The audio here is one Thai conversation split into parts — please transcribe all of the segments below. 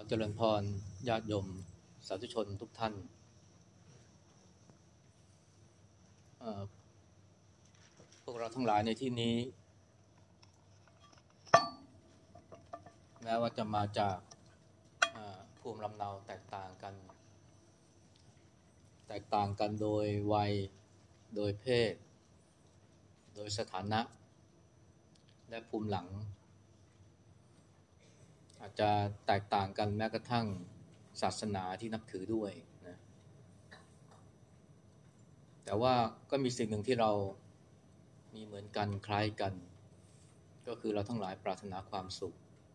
เจริญพรญาติโยมสาธุชนทุกท่านเอ่อพวกเราทั้งหลายในที่นี้แม้ว่าจะมาจากภูมิลำเนาแตกต่างกันโดยวัยโดยเพศโดยสถานะและภูมิหลังอาจจะแตกต่างกันแม้กระทั่งศาสนาที่นับถือด้วยนะแต่ว่าก็มีสิ่งหนึ่งที่เรามีเหมือนกันคล้ายกันก็คือเราทั้งหลายปรารถนาความสุข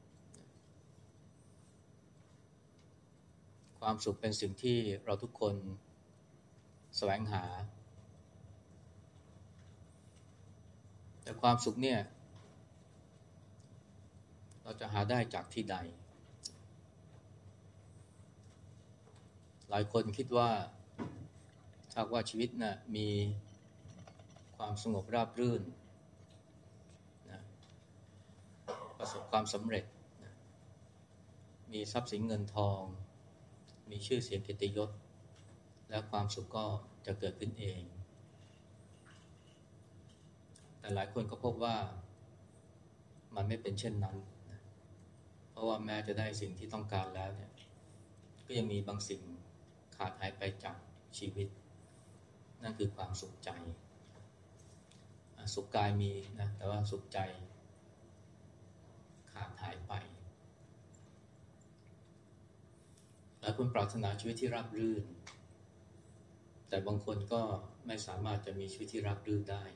เป็นสิ่งที่เราทุกคนแสวงหาแต่ความสุขเนี่ยเราจะหาได้จากที่ใดหลายคนคิดว่าถ้าว่าชีวิตน่ะมีความสงบราบรื่นนะประสบความสำเร็จนะมีทรัพย์สินเงินทองมีชื่อเสียงเกียรติยศและความสุขก็จะเกิดขึ้นเองแต่หลายคนก็พบว่ามันไม่เป็นเช่นนั้นนะเพราะว่าแม้จะได้สิ่งที่ต้องการแล้วเนี่ยก็ยังมีบางสิ่งขาดหายไปจากชีวิตนั่นคือความสุขใจสุขกายมีนะแต่ว่าสุขใจขาดหายไปหลายคนปรารถนาชีวิตที่ราบรื่นแต่บางคนก็ไม่สามารถจะมีชีวิตที่ราบรื่นได้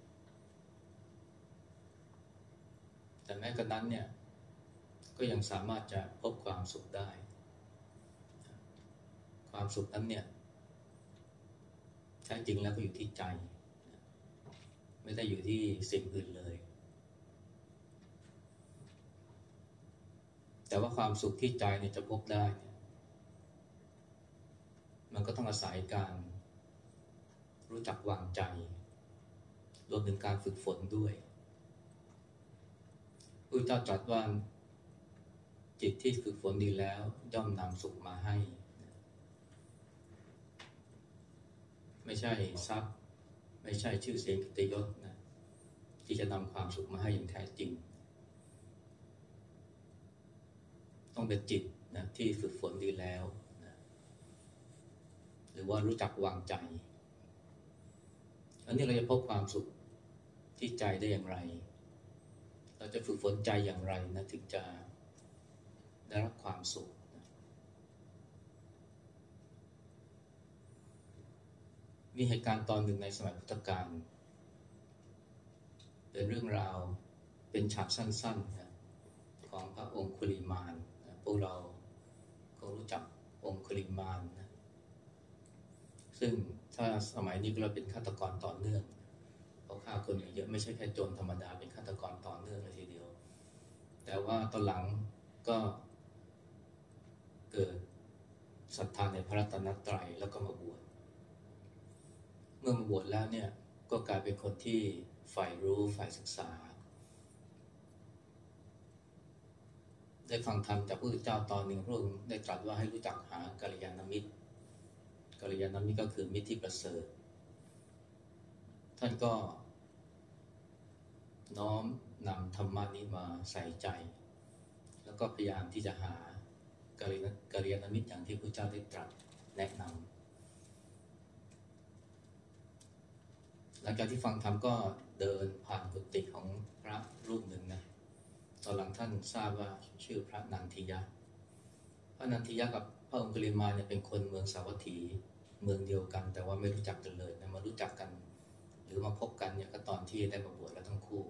แต่แม้กระนั้นเนี่ยก็ยังสามารถจะพบความสุขได้ความสุขนั้นเนี่ยแท้จริงแล้วก็อยู่ที่ใจไม่ได้อยู่ที่สิ่งอื่นเลยแต่ว่าความสุขที่ใจเนี่ยจะพบได้เนี่ยมันก็ต้องอาศัยการรู้จักวางใจรวมถึงการฝึกฝนด้วยพระเจ้าตรัสว่าจิตที่ฝึกฝนดีแล้วย่อมนำสุขมาให้ไม่ใช่ทรัพย์ไม่ใช่ชื่อเสียงเกียรติยศนะที่จะนำความสุขมาให้อย่างแท้จริงต้องเป็นจิตนะที่ฝึกฝนดีแล้วนะหรือว่ารู้จักวางใจอันนี้เราจะพบความสุขที่ใจได้อย่างไรเราจะฝึกฝนใจอย่างไรนะถึงจะได้รับความสุขมีเหตุการณ์ตอนหนึ่งในสมัยพุทธกาลเป็นเรื่องราวเป็นฉากสั้นๆนะของพระองคุลิมานนะพวกเราคงรู้จักองคุลิมานนะซึ่งถ้าสมัยนี้เราเป็นฆาตกรต่อเนื่องเพราะฆ่าคนเยอะไม่ใช่แค่โจรธรรมดาเป็นฆาตกรต่อเนื่องเลยทีเดียวแต่ว่าตอนหลังก็เกิดศรัทธาในพระรัตนตรัยแล้วก็มาบวชเมื่อมาบวชแล้วเนี่ยก็กลายเป็นคนที่ใฝ่รู้ใฝ่ศึกษาได้ฟังธรรมจากพระพุทธเจ้าตอนหนึ่งพระองค์ได้ตรัสว่าให้รู้จักหากัลยาณมิตรกัลยาณมิตรก็คือมิตรที่ประเสริฐท่านก็น้อมนำธรรมะนี้มาใส่ใจแล้วก็พยายามที่จะหากัลยาณมิตรอย่างที่พระเจ้าได้ตรัสแนะนำหลังจากที่ฟังธรรมก็เดินผ่านกุฏิของพระรูปหนึ่งนะตอนหลังท่านทราบว่าชื่อพระนันทิยะพระนันทิยะกับพระองคุลิมานเนี่ยเป็นคนเมืองสาวัตถีเมืองเดียวกันแต่ว่าไม่รู้จักกันเลยนะมารู้จักกันหรือมาพบกันเนี่ยก็ตอนที่ได้มาบวชแล้วทั้งคู่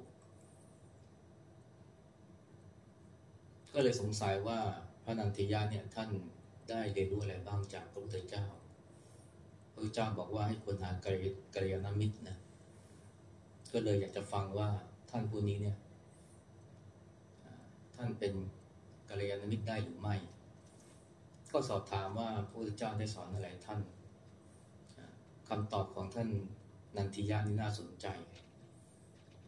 ก็เลยสงสัยว่าพระนันทิยะเนี่ยท่านได้เรียนรู้อะไรบ้างจากพระพุทธเจ้าพระพุทธเจ้าบอกว่าให้ควรหากัลยาณมิตรนะก็เลยอยากจะฟังว่าท่านผู้นี้เนี่ยท่านเป็นกัลยาณมิตรได้หรือไม่ก็สอบถามว่าพระพุทธเจ้าได้สอนอะไรท่านคำตอบของท่านนันทิยะนี่น่าสนใจ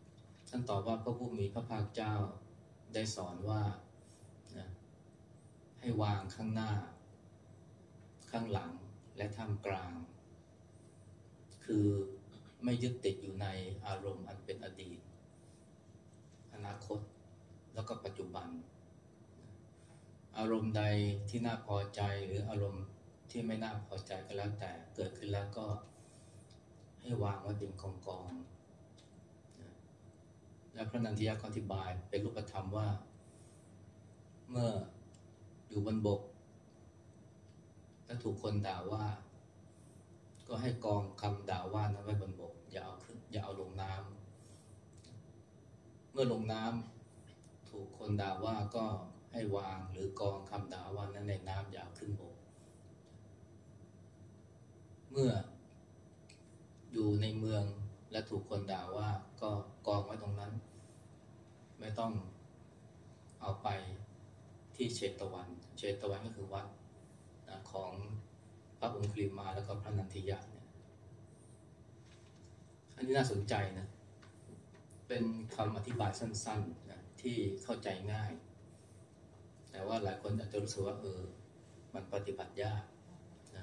ท่านตอบว่าพระผู้มีพระภาคเจ้าได้สอนว่าให้วางข้างหน้าข้างหลังและท่ามกลางคือไม่ยึดติดอยู่ในอารมณ์อันเป็นอดีตอนาคตแล้วก็ปัจจุบันอารมณ์ใดที่น่าพอใจหรืออารมณ์ที่ไม่น่าพอใจก็แล้วแต่เกิดขึ้นแล้วก็ให้วางไว้เป็นกองๆและพระนันทิยะก็อธิบายเป็นรูปธรรมว่าเมื่ออยู่บนบกและถูกคนด่าว่าก็ให้กองคำด่าว่านั้นไว้บนบกอย่าเอาขึ้นอย่าเอาลงน้ำเมื่อลงน้ำถูกคนด่าว่าก็ให้วางหรือกองคำด่าว่านั้นในน้ำอย่าเอาขึ้นบกเมื่ออยู่ในเมืองและถูกคนด่าว่าก็กองไว้ตรงนั้นไม่ต้องเอาไปที่เชตวันก็คือวัดของพระองคุลิมานแล้วก็พระนันทิยะเนี่ยอันนี้น่าสนใจนะเป็นคำอธิบายสั้นๆนะที่เข้าใจง่ายแต่ว่าหลายคนอาจจะรู้สึกว่ามันปฏิบัติยากนะ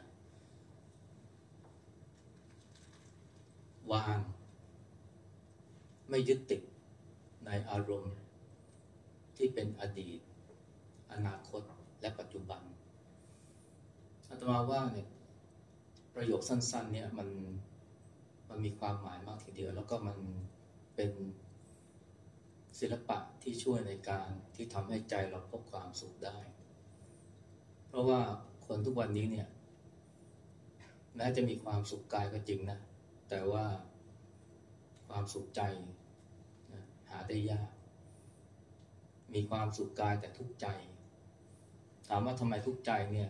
วางไม่ยึดติดในอารมณ์ที่เป็นอดีตอนาคตและปัจจุบันอาตมาว่าเนี่ยประโยคสั้นๆเนี่ยมันมีความหมายมากทีเดียวแล้วก็มันเป็นศิลปะที่ช่วยในการที่ทำให้ใจเราพบความสุขได้เพราะว่าคนทุกวันนี้เนี่ยแม้จะมีความสุขกายก็จริงนะแต่ว่าความสุขใจนะหาได้ยากมีความสุขกายแต่ทุกข์ใจถามว่าทำไมทุกข์ใจเนี่ย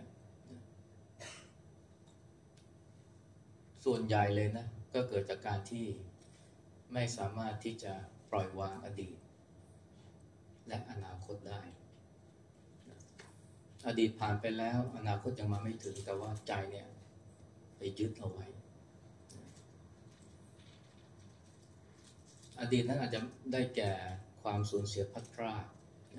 ส่วนใหญ่เลยนะก็เกิดจากการที่ไม่สามารถที่จะปล่อยวางอดีตและอนาคตได้อดีตผ่านไปแล้วอนาคตยังมาไม่ถึงแต่ว่าใจเนี่ยไปยึดเอาไว้อดีตนั้นอาจจะได้แก่ความสูญเสียพลัดพราก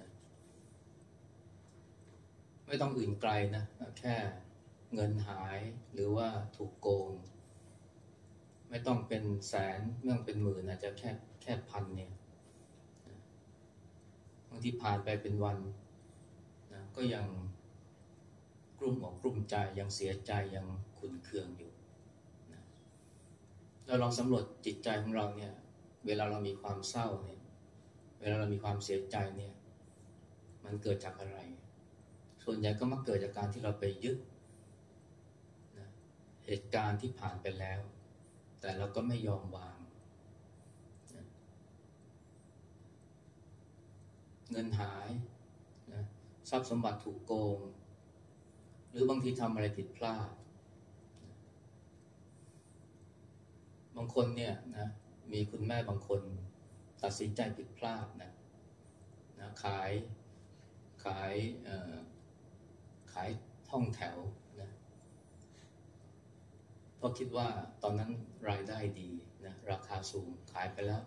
ไม่ต้องอื่นไกลนะแค่เงินหายหรือว่าถูกโกงไม่ต้องเป็นแสนไม่ต้องเป็นหมื่นอาจจะแค่พันเนี่ยบางทีผ่านไปเป็นวันนะก็ยังกลุ้มอกกลุ้มใจยังเสียใจยังขุ่นเคืองอยู่นะเราลองสำรวจจิตใจของเราเนี่ยเวลาเรามีความเศร้าเนี่ยเวลาเรามีความเสียใจเนี่ยมันเกิดจากอะไรส่วนใหญ่ก็มักเกิดจากการที่เราไปยึดนะเหตุการณ์ที่ผ่านไปแล้วแต่เราก็ไม่ยอมวางนะเงินหายนะทรัพย์สมบัติถูกโกงหรือบางทีทำอะไรผิดพลาดบางคนเนี่ยนะมีคุณแม่บางคนตัดสินใจผิดพลาดนะขายห้องแถวนะเพราะคิดว่าตอนนั้นรายได้ดีนะราคาสูงขายไปแล้ว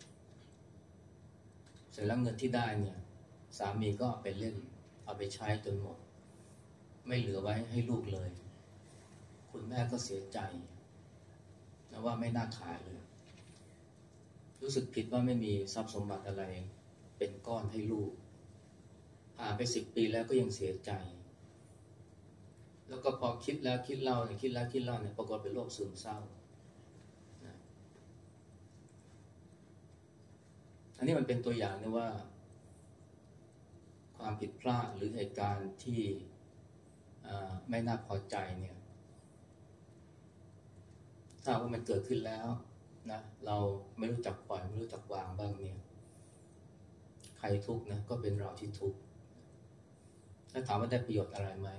เสร็จแล้วเงินที่ได้เนี่ยสามีก็เอาไปเล่นเอาไปใช้จนหมดไม่เหลือไว้ให้ลูกเลยคุณแม่ก็เสียใจนะว่าไม่น่าขายเลยรู้สึกผิดว่าไม่มีทรัพย์สมบัติอะไรเป็นก้อนให้ลูกผ่านไป10 ปีแล้วก็ยังเสียใจแล้วก็พอคิดแล้วคิดเล่าเนี่ยปรากฏเป็นโรคซึมเศร้านะอันนี้มันเป็นตัวอย่างนะว่าความผิดพลาดหรือเหตุการณ์ที่ไม่น่าพอใจเนี่ยถ้าว่ามันเกิดขึ้นแล้วนะเราไม่รู้จักปล่อยไม่รู้จักวางบ้างเนี่ยใครทุกข์นะก็เป็นเราที่ทุกข์ถ้าถามว่าได้ประโยชน์อะไรไหม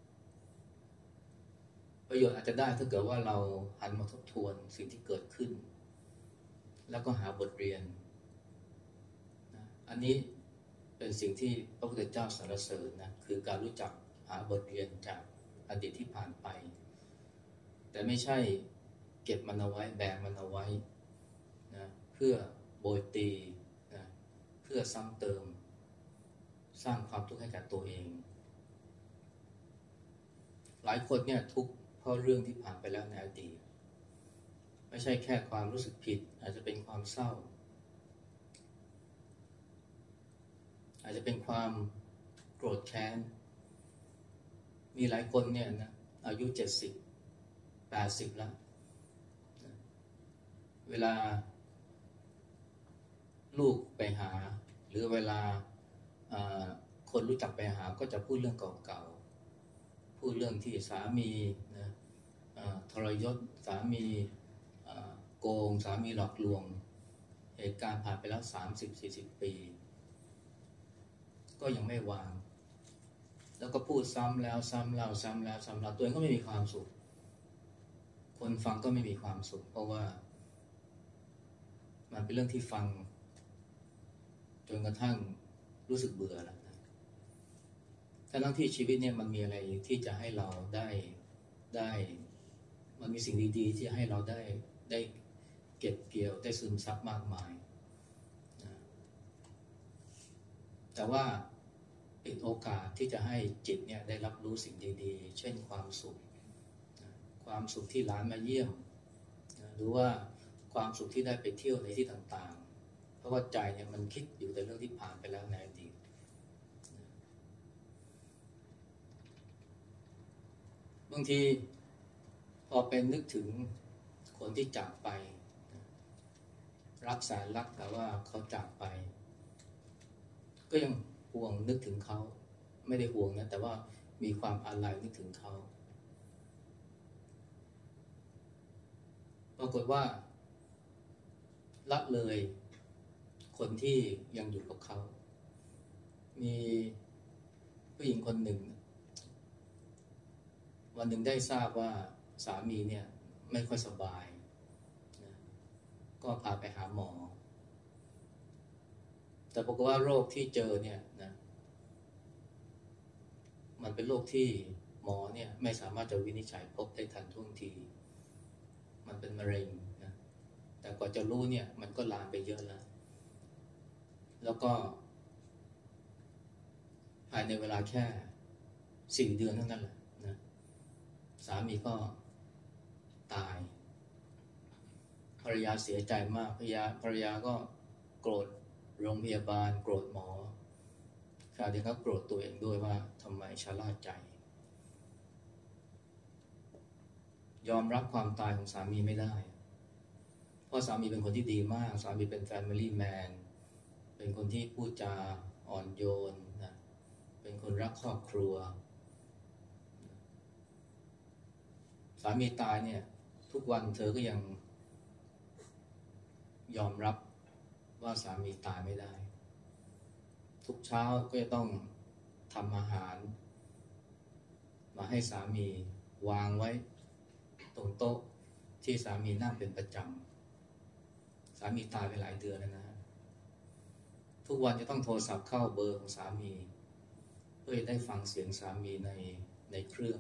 ประโยชน์อาจจะได้ถ้าเกิดว่าเราหันมาทบทวนสิ่งที่เกิดขึ้นแล้วก็หาบทเรียนนะอันนี้เป็นสิ่งที่พระพุทธเจ้าสรรเสริญนะคือการรู้จักหาบทเรียนจากอดีตที่ผ่านไปแต่ไม่ใช่เก็บมันเอาไว้แบกมันเอาไว้นะเพื่อโบยตีนะเพื่อซ้ำเติมสร้างความทุกข์ให้กับตัวเองหลายคนเนี่ยทุกข์เพราะเรื่องที่ผ่านไปแล้วในอดีตไม่ใช่แค่ความรู้สึกผิดอาจจะเป็นความเศร้าอาจจะเป็นความโกรธแค้นมีหลายคนเนี่ยนะอายุ70-80แล้วเวลาลูกไปหาหรือเวลาคนรู้จักไปหาก็จะพูดเรื่องเก่าๆพูดเรื่องที่สามีนะทรยศสามีโกงสามีหลอกลวงเหตุการณ์ผ่านไปแล้ว30-40 ปีก็ยังไม่วางแล้วก็พูดซ้ำแล้วซ้ำเล่าซ้ำแล้วซ้ำเล่าตัวเองก็ไม่มีความสุขคนฟังก็ไม่มีความสุขเพราะว่ามันเป็นเรื่องที่ฟังจนกระทั่งรู้สึกเบื่อแล้วนะทั้งที่ชีวิตเนี่ยมันมีอะไรที่จะให้เราได้มันมีสิ่งดีๆที่ให้เราได้เก็บเกี่ยวได้ซึมซับมากมายนะแต่ว่าปิดโอกาสที่จะให้จิตเนี่ยได้รับรู้สิ่งดีๆเช่นความสุขนะความสุขที่หลานมาเยี่ยมนะหรือว่าความสุขที่ได้ไปเที่ยวในที่ต่างๆเพราะว่าใจเนี่ยมันคิดอยู่แต่เรื่องที่ผ่านไปแล้วในอดีตบางทีพอเป็นนึกถึงคนที่จากไปรักแสนรักแต่ว่าเขาจากไปก็ยังห่วงนึกถึงเขาไม่ได้ห่วงนะแต่ว่ามีความอาลัยนึกถึงเขาปรากฏว่าละเลยคนที่ยังอยู่กับเขามีผู้หญิงคนหนึ่งวันหนึ่งได้ทราบว่าสามีเนี่ยไม่ค่อยสบายนะก็พาไปหาหมอแต่ปรากฏว่าโรคที่เจอเนี่ยนะมันเป็นโรคที่หมอเนี่ยไม่สามารถจะวินิจฉัยพบได้ทันท่วงทีมันเป็นมะเร็งนะแต่กว่าจะรู้เนี่ยมันก็ลามไปเยอะแล้วก็ภายในเวลาแค่4 เดือนเท่านั้นแหละนะสามีก็ตายภรรยาเสียใจมากภรรยาก็โกรธโรงพยาบาลโกรธหมอขณะเดียวกันก็โกรธตัวเองด้วยว่าทำไมชะล่าใจยอมรับความตายของสามีไม่ได้เพราะสามีเป็นคนที่ดีมากสามีเป็น Family Man เป็นคนที่พูดจาอ่อนโยนนะเป็นคนรักครอบครัวสามีตายเนี่ยทุกวันเธอก็ยังยอมรับว่าสามีตายไม่ได้ทุกเช้าก็จะต้องทำอาหารมาให้สามีวางไว้ตรงโต๊ะที่สามีนั่งเป็นประจำสามีตายไปหลายเดือนแล้วนะทุกวันจะต้องโทรศัพท์เข้าเบอร์ของสามีเพื่อได้ฟังเสียงสามีในเครื่อง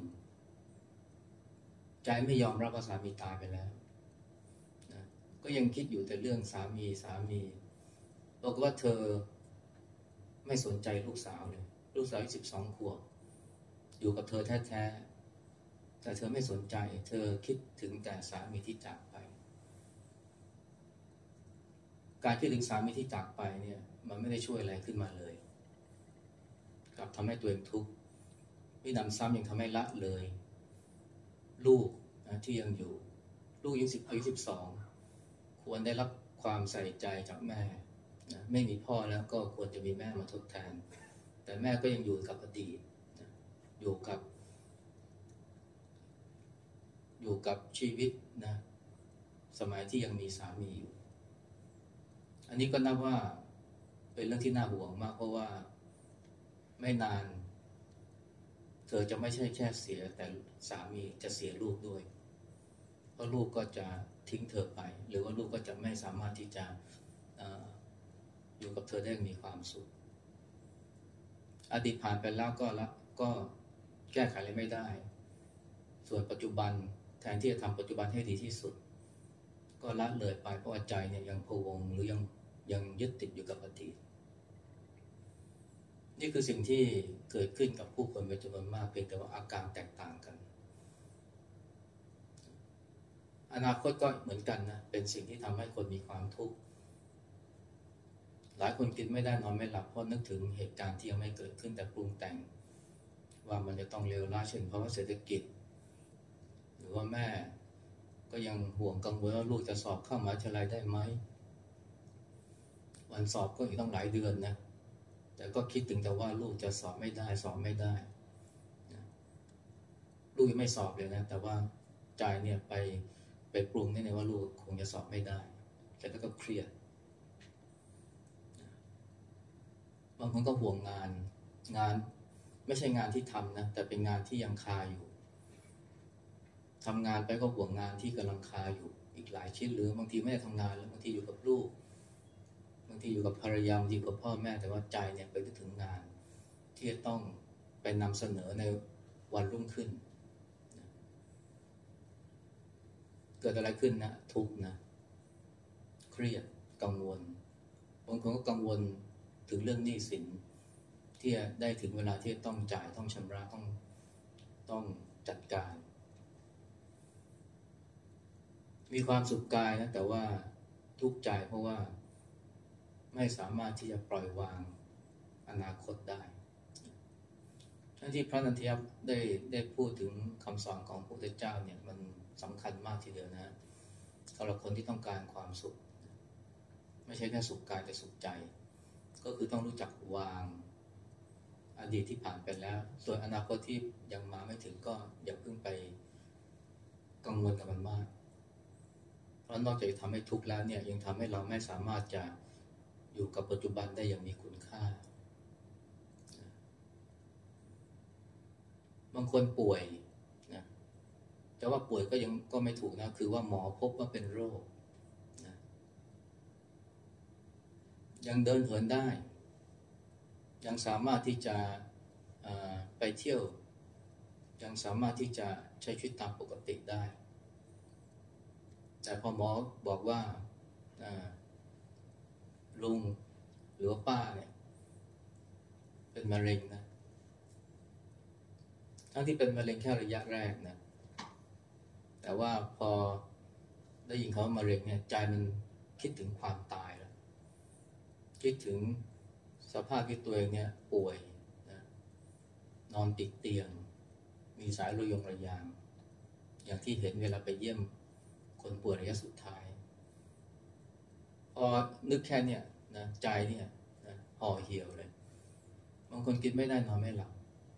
ใจไม่ยอมรับว่าสามีตายไปแล้วนะก็ยังคิดอยู่แต่เรื่องสามีบอกว่าเธอไม่สนใจลูกสาวเลยลูกสาว12 ขวบอยู่กับเธอแท้ๆแต่เธอไม่สนใจเธอคิดถึงแต่สามีที่จากไปการคิดถึงสามีที่จากไปเนี่ยมันไม่ได้ช่วยอะไรขึ้นมาเลยกลับทำให้ตัวเองทุกข์มีนำซ้ำยังทำให้ละเลยลูกนะที่ยังอยู่ลูกอายุ12ควรได้รับความใส่ใจจากแม่นะไม่มีพ่อแล้วก็ควรจะมีแม่มาทดแทนแต่แม่ก็ยังอยู่กับอดีตนะอยู่กับชีวิตนะสมัยที่ยังมีสามีอยู่อันนี้ก็นับว่าเป็นเรื่องที่น่าห่วงมากเพราะว่าไม่นานเธอจะไม่ใช่แค่เสียแต่สามีจะเสียลูกด้วยเพราะลูกก็จะทิ้งเธอไปหรือว่าลูกก็จะไม่สามารถที่จะอยู่กับเธอได้มีความสุขอดีตผ่านไปแล้วก็แก้ไขอะไรไม่ได้ส่วนปัจจุบันแทนที่จะทำปัจจุบันให้ดีที่สุดก็ละเลยไปเพราะว่าใจเนี่ยยังพะวงหรือยังยึดติดอยู่กับอดีตนี่คือสิ่งที่เกิดขึ้นกับผู้คนเป็นจำนวนมากเพียงแต่ว่าอาการแตกต่างกันอนาคตก็เหมือนกันนะเป็นสิ่งที่ทำให้คนมีความทุกข์หลายคนกินไม่ได้นอนไม่หลับเพราะนึกถึงเหตุการณ์ที่ยังไม่เกิดขึ้นแต่ปรุงแต่งว่ามันจะต้องเลวร้ายเช่นเพราะว่าเศรษฐกิจหรือว่าแม่ก็ยังห่วงกังวลว่าลูกจะสอบเข้ามหาวิทยาลัยได้ไหมวันสอบก็อีกต้องหลายเดือนนะแต่ก็คิดถึงแต่ว่าลูกจะสอบไม่ได้สอบไม่ได้ลูกยังไม่สอบเลยนะแต่ว่าใจเนี่ยไปปรุงเนี่ยว่าลูกคงจะสอบไม่ได้แล้วก็เครียดบางคนก็ห่วงงานไม่ใช่งานที่ทำนะแต่เป็นงานที่ยังคาอยู่ทำงานไปก็ห่วงงานที่กำลังคาอยู่อีกหลายชิ้นหรือบางทีไม่ได้ทำงานแล้วบางทีอยู่กับลูกบางทีอยู่กับภรรยาบางทีอยู่กับพ่อแม่แต่ว่าใจเนี่ยไปนึกถึงงานที่จะต้องไปนำเสนอในวันรุ่งขึ้นเกิดอะไรขึ้นนะทุกข์นะเครียดกังวลบางคนก็กังวลถึงเรื่องหนี้สินที่ได้ถึงเวลาที่ต้องจ่ายต้องชำระต้องจัดการมีความสุขกายนะแต่ว่าทุกข์ใจเพราะว่าไม่สามารถที่จะปล่อยวางอนาคตได้ทั้งที่พระนันทยะได้พูดถึงคำสอนของพระพุทธเจ้าเนี่ยมันสำคัญมากทีเดียวนะสำหรับคนที่ต้องการความสุขไม่ใช่แค่สุขกายแต่สุขใจก็คือต้องรู้จักวางอดีตที่ผ่านไปแล้วส่วนอนาคตที่ยังมาไม่ถึงก็อย่าเพิ่งไปกังวลกับมันมากเพราะนอกจากจะทำให้ทุกข์แล้วเนี่ยยังทำให้เราไม่สามารถจะอยู่กับปัจจุบันได้อย่างมีคุณค่าบางคนป่วยนะแต่ว่าป่วยก็ไม่ถูกนะคือว่าหมอพบว่าเป็นโรคนะยังเดินเหินได้ยังสามารถที่จะไปเที่ยวยังสามารถที่จะใช้ชีวิตตามปกติได้แต่พอหมอบอกว่าลุงหรือว่าป้าเนี่ยเป็นมะเร็งนะทั้งที่เป็นมะเร็งแค่ระยะแรกนะแต่ว่าพอได้ยินเขาว่ามะเร็งเนี่ยใจมันคิดถึงความตายแล้วคิดถึงสภาพที่ตัวเองเนี่ยป่วยนะนอนติดเตียงมีสายระยางอย่างที่เห็นเวลาไปเยี่ยมคนป่วยระยะสุดท้ายพอนึกแค่เนี่ยนะใจเนี่ยนะห่อเหี่ยวเลยบางคนกินไม่ได้นอนไม่หลับ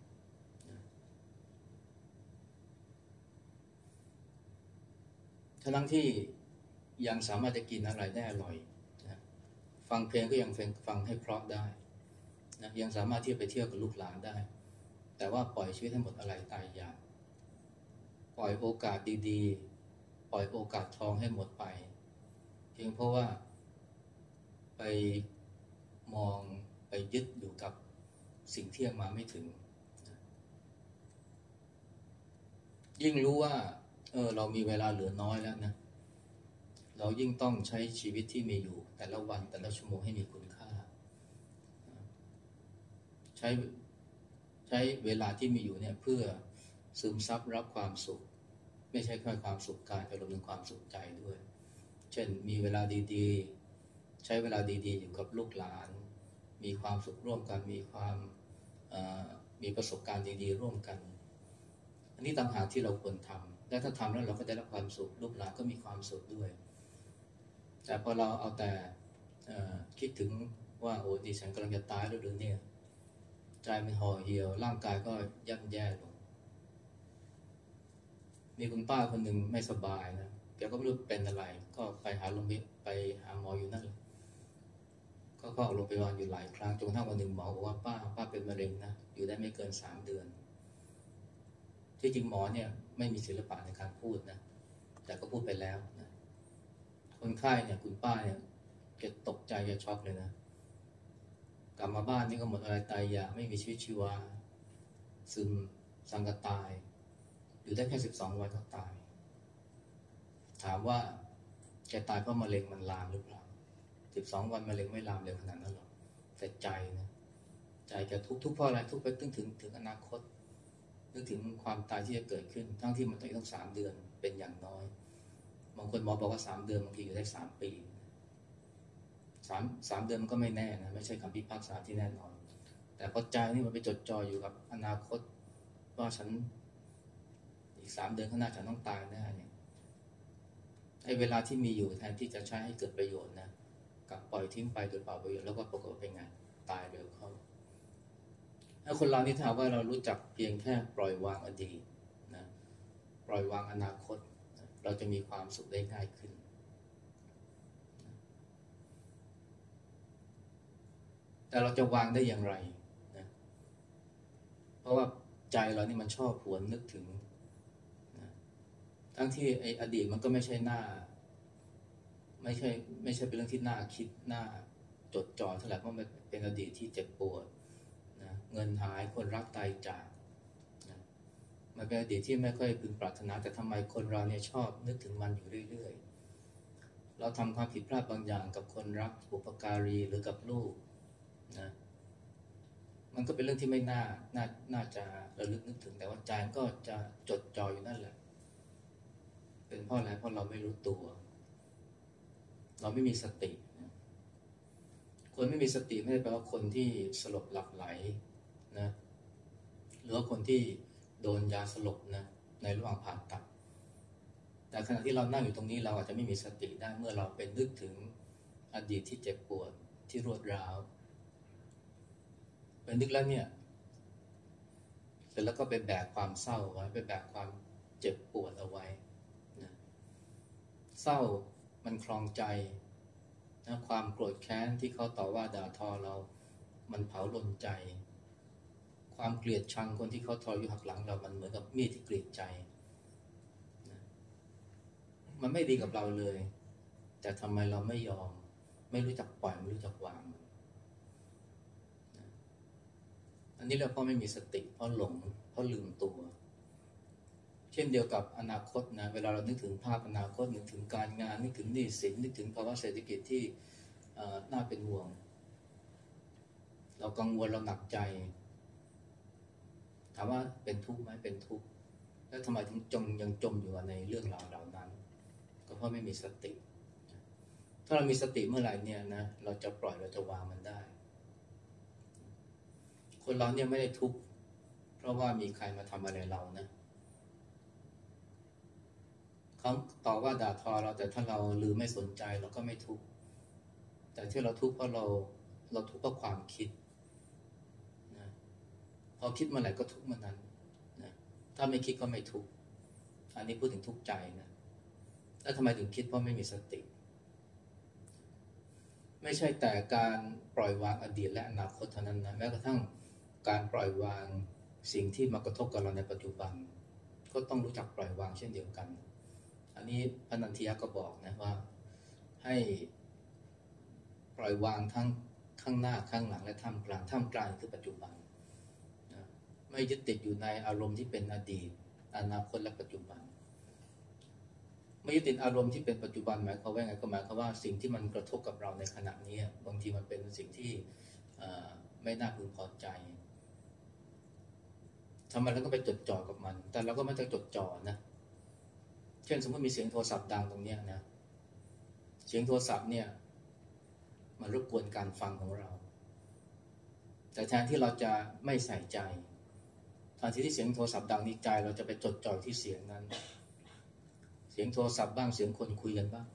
ทั้งที่ยังสามารถจะกินอะไรได้อร่อยนะฟังเพลงก็ยังฟังให้เพราะได้นะยังสามารถที่จะไปเที่ยวกับลูกหลานได้แต่ว่าปล่อยชีวิตให้หมดอะไรตายอยากปล่อยโอกาสดีๆปล่อยโอกาสทองให้หมดไปเพียงเพราะว่าไปมองไปยึดอยู่กับสิ่งที่ยังมาไม่ถึงยิ่งรู้ว่าเรามีเวลาเหลือน้อยแล้วนะเรายิ่งต้องใช้ชีวิตที่มีอยู่แต่ละวันแต่ละชั่วโมงให้มีคุณค่าใช้เวลาที่มีอยู่เนี่ยเพื่อซึมซับรับความสุขไม่ใช่แค่ความสุขกายแต่รวมถึงความสุขใจด้วยเช่นมีเวลาดีๆใช้เวลาดีๆอยู่กับลูกหลานมีความสุขร่วมกันมีประสบการณ์ดีๆร่วมกันอันนี้ต่างหากที่เราควรทำและถ้าทำแล้วเราก็ได้รับความสุขลูกหลานก็มีความสุขด้วยแต่พอเราเอาแต่คิดถึงว่าโอ้ดิฉันกำลังจะตายแล้วหรือเนี่ยใจมันห่อเหี่ยวร่างกายก็ย่ำแย่ลงมีคุณป้าคนหนึ่งไม่สบายนะแกก็ไม่รู้เป็นอะไรก็ไปหาหมออยู่นั่นเลยก็เข้าโรงพยาบาลอยู่หลายครั้งจนกระทั่งวันหนึ่งหมอบอกว่าป้าเป็นมะเร็งนะอยู่ได้ไม่เกิน3 เดือนที่จริงหมอเนี่ยไม่มีศิลปะในการพูดนะแต่ก็พูดไปแล้วนะคนไข้เนี่ยคุณป้าเนี่ยแกตกใจแกช็อกเลยนะกลับมาบ้านนี่ก็หมดอะไรตายอยากไม่มีชีวิตชีวาซึมสังกตายอยู่ได้แค่12 วันก็ตายถามว่าแกตายเพราะมะเร็งมันลามหรือเปล่า12 วันมะเร็งไม่ลามเร็วขนาดนั้นหรอกแต่ใจนะใจแกทุกข์เพราะอะไรทุกข์ไปถึงอนาคตนึกถึงความตายที่จะเกิดขึ้นทั้งที่มันต้อง3 เดือนเป็นอย่างน้อยบางคนหมอบอกว่า3 เดือนบางทีอยู่ได้3 ปีสามเดือนมันก็ไม่แน่นะไม่ใช่คำพิพากษาที่แน่นอนแต่พอใจนี่มันไปจดจ่ออยู่กับอนาคตว่าฉันอีก3 เดือนข้างหน้าฉันต้องตายแน่เนี่ยไอ้เวลาที่มีอยู่แทนที่จะใช้ให้เกิดประโยชน์นะกลับปล่อยทิ้งไปโดยเปล่าประโยชน์แล้วก็ปรากฏเป็นไงตายเร็วเข้าถ้าคนเรานี่ถ้าว่าเรารู้จักเพียงแค่ปล่อยวางอดีตนะปล่อยวางอนาคตเราจะมีความสุขได้ง่ายขึ้นแต่เราจะวางได้อย่างไรนะเพราะว่าใจเรานี่มันชอบหวนนึกถึงนะทั้งที่ไอ้อดีตมันก็ไม่ใช่เป็นเรื่องที่น่าคิดน่าจดจ่อเท่าไหร่เพราะมันเป็นอดีตที่เจ็บปวดนะเงินหายคนรักตายจากนะมันเป็นอดีตที่ไม่ค่อยพึงปรารถนาแต่ทำไมคนเราเนี่ยชอบนึกถึงมันอยู่เรื่อยๆเราทำความผิดพลาดบางอย่างกับคนรักบุพการีหรือกับลูกนะมันก็เป็นเรื่องที่ไม่น่าจะระลึกนึกถึงแต่ว่าใจก็จะจดจ่ออยู่นั่นแหละเป็นเพราะอะไรเพราะเราไม่รู้ตัวเราไม่มีสติคนไม่มีสติไม่ได้แปลว่าคนที่สลบหลับไหลนะหรือว่าคนที่โดนยาสลบนะในระหว่างผ่าตัดแต่ขณะที่เรานั่งอยู่ตรงนี้เราอาจจะไม่มีสติได้เมื่อเราเป็นนึกถึงอดีตที่เจ็บปวดที่รวดร้าวเป็นนึกแล้วเนี่ยเสร็จแล้วก็ไปแบกความเศร้าไว้ไปแบกความเจ็บปวดเอาไว้นะเศร้ามันคลองใจนะความโกรธแค้นที่เขาต่อว่าด่าทอเรามันเผาลนใจความเกลียดชังคนที่เขาทรยศหักหลังเรามันเหมือนกับมีดที่กรีดใจนะมันไม่ดีกับเราเลยแต่ทำไมเราไม่ยอมไม่รู้จักปล่อยไม่รู้จักวางอันนี้เราเพราะไม่มีสติเพราะหลงเพราะลืมตัวเช่นเดียวกับอนาคตนะเวลาเรานึกถึงภาพอนาคตนึกถึงการงานนึกถึงหนี้สินนึกถึงภาวะเศรษฐกิจที่น่าเป็นห่วงเรากังวลเราหนักใจถามว่าเป็นทุกข์ไหมเป็นทุกข์แล้วทำไมถึงยังจมอยู่ในเรื่องราวเหล่านั้นก็เพราะไม่มีสติถ้าเรามีสติเมื่อไหร่เนี่ยนะเราจะปล่อยเราจะวางมันได้คนเราเนี่ยไม่ได้ทุกข์เพราะว่ามีใครมาทำอะไรเรานะเขาต่อว่าด่าทอเราแต่ถ้าเราลืมไม่สนใจเราก็ไม่ทุกข์แต่ที่เราทุกข์เพราะเราทุกข์เพราะความคิดนะพอคิดเมื่อไหร่ก็ทุกข์เมื่อนั้นนะถ้าไม่คิดก็ไม่ทุกข์อันนี้พูดถึงทุกข์ใจนะแล้วทำไมถึงคิดเพราะไม่มีสติไม่ใช่แต่การปล่อยวางอดีตและอนาคตเท่านั้นนะแม้กระทั่งการปล่อยวางสิ่งที่มากระทบกับเราในปัจจุบันก็ต้องรู้จักปล่อยวางเช่นเดียวกันอันนี้พระนันทิยะก็บอกนะว่าให้ปล่อยวางทั้งข้างหน้าข้างหลังและท่ามกลางคือปัจจุบันนะไม่ยึดติดอยู่ในอารมณ์ที่เป็นอดีตอนาคตและปัจจุบันไม่ยึดติดอารมณ์ที่เป็นปัจจุบันหมายความว่าไงก็หมายความว่าสิ่งที่มันกระทบกับเราในขณะนี้บางทีมันเป็นสิ่งที่ไม่น่าพึงพอใจทำไมเราต้องไปจดจ่อกับมันแต่เราก็ไม่ต้องจดจ่อนะเช่นสมมติมีเสียงโทรศัพท์ดังตรงนี้นะเสียงโทรศัพท์เนี่ยมันรบกวนการฟังของเราแต่แทนที่เราจะไม่ใส่ใจทันทีที่เสียงโทรศัพท์ดังนี้ใจเราจะไปจดจ่อที่เสียงนั้นเสียงโทรศัพท์บ้างเสียงคนคุยกันบ้าง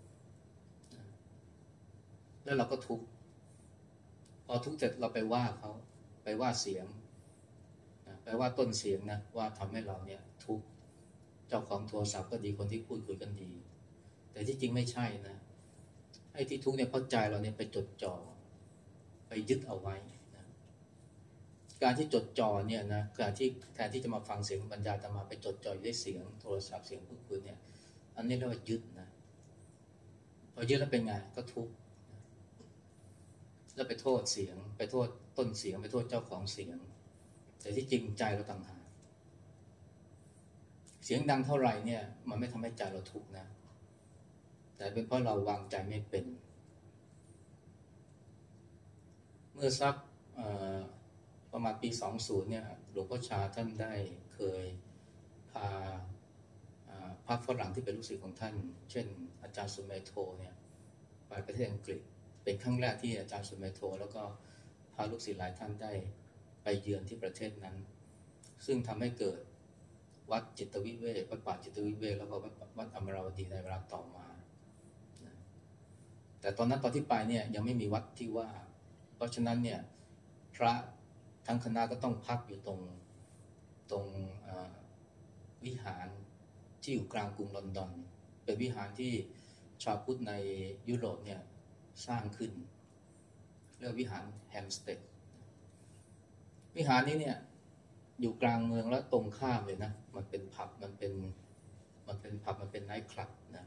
แล้วเราก็ทุกข์พอทุกข์เสร็จเราไปว่าเขาไปว่าเสียงไปว่าต้นเสียงนะว่าทำให้เราเนี่ยทุกข์เจ้าของโทรศัพท์ก็ดีคนที่พูดคุยกันดีแต่ที่จริงไม่ใช่นะไอ้ที่ทุกข์เนี่ยเพราะใจเราเนี่ยไปจดจ่อไปยึดเอาไว้นะการที่จดจ่อเนี่ยนะการที่แทนที่จะมาฟังเสียงบรรยายแต่มาไปจดจ่ออยู่ในเสียงโทรศัพท์เสียงพูดคุยเนี่ยอันนี้เรียกว่ายึดนะพอยึดแล้วเป็นไงก็ทุกข์แล้วไปโทษเสียงไปโทษต้นเสียงไปโทษเจ้าของเสียงแต่ที่จริงใจเราต่างหากเสียงดังเท่าไหร่เนี่ยมันไม่ทำให้ใจเราทุกข์นะแต่เป็นเพราะเราวางใจไม่เป็นเมื่อสักประมาณปี20เนี่ยหลวงพ่อชาท่านได้เคยพาพระฝรั่งที่เป็นลูกศิษย์ของท่านเช่นอาจารย์สุเมโทเนี่ยไปประเทศอังกฤษเป็นครั้งแรกที่อาจารย์สุเมโทแล้วก็พาลูกศิษย์หลายท่านได้ไปเยือนที่ประเทศนั้นซึ่งทำให้เกิดวัดจิตวิเวกวัดป่าจิตวิเวกแล้วก็วัดอมราวดีในเวลาต่อมาแต่ตอนนั้นตอนที่ไปเนี่ยยังไม่มีวัดที่ว่าเพราะฉะนั้นเนี่ยพระทั้งคณะก็ต้องพักอยู่ตรงวิหารที่อยู่กลางกรุงลอนดอนเป็นวิหารที่ชาวพุทธในยุโรปเนี่ยสร้างขึ้นเรียกวิหารแฮมสเตดวิหารนี้เนี่ยอยู่กลางเมืองแล้วตรงข้ามเลยนะมันเป็นผับมันเป็นไนท์คลับนะ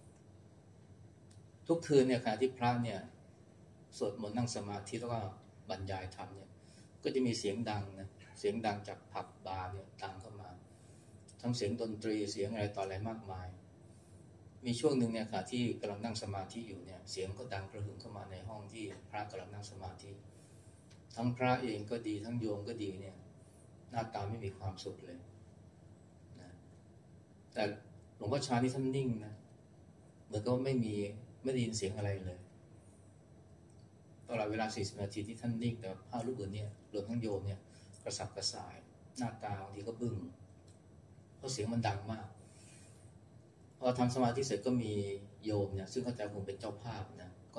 ทุกคืนเนี่ยขณะที่พระเนี่ยสวดมนต์นั่งสมาธิแล้วก็บรรยายธรรมเนี่ยก็จะมีเสียงดังนะเสียงดังจากผับบาร์เนี่ยดังเข้ามาทั้งเสียงดนตรีเสียงอะไรต่ออะไรมากมายมีช่วงหนึ่งเนี่ยค่ะที่กำลังนั่งสมาธิอยู่เนี่ยเสียงก็ดังกระหึ่มเข้ามาในห้องที่พระกำลังนั่งสมาธิทั้งพระเองก็ดีทั้งโยมก็ดีเนี่ยหน้าตาไม่มีความสุขเลยนะแต่หลวงพ่อชานี่ท่านนิ่งนะเหมือนกับไม่ได้ยินเสียงอะไรเลยตลอดเวลา40 นาทีที่ท่านนิ่งแต่พระรูปอื่นเนี่ยรวมทั้งโยมเนี่ยกระสับกระส่ายหน้าตาบางทีก็บึ้งเพราะเสียงมันดังมากพอทำสมาธิเสร็จก็มีโยมเนี่ยซึ่งเข้าใจคงเป็นเจ้าภาพนะก็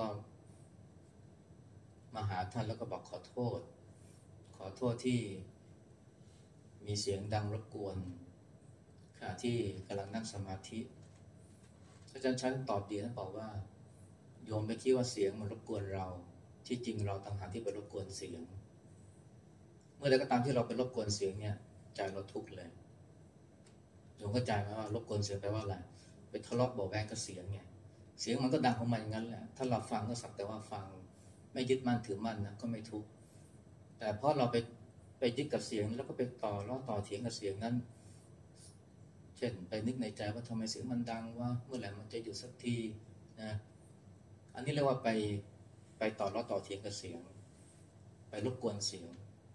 มาหาท่านแล้วก็บอกขอโทษที่มีเสียงดังรบกวนขณะที่กำลังนั่งสมาธิอาจารย์ชั้นตอบดีท่านบอกว่าโยมไปคิดว่าเสียงมันรบกวนเราที่จริงเราต่างหากที่ไปรบกวนเสียงเมื่อใดก็ตามที่เราไปรบกวนเสียงเนี่ยใจเราทุกข์เลยโยมเข้าใจไหมว่ารบกวนเสียงแปลว่าอะไรไปทะเลาะเบาะแว้งกับเสียงไงเสียงมันก็ดังของมันอย่างนั้นแหละถ้าเราฟังก็สักแต่ว่าฟังไม่ยึดมั่นถือมั่นนะก็ไม่ทุกข์แต่เพราะเราไปยึดกับเสียงแล้วก็ไปต่อเถียงกับเสียงนั้นเช่นไปนึกในใจว่าทำไมเสียงมันดังว่าเมื่อไหร่มันจะหยุดสักทีนะอันนี้เรียกว่าไปต่อเถียงกับเสียงไปรบกวนเสียง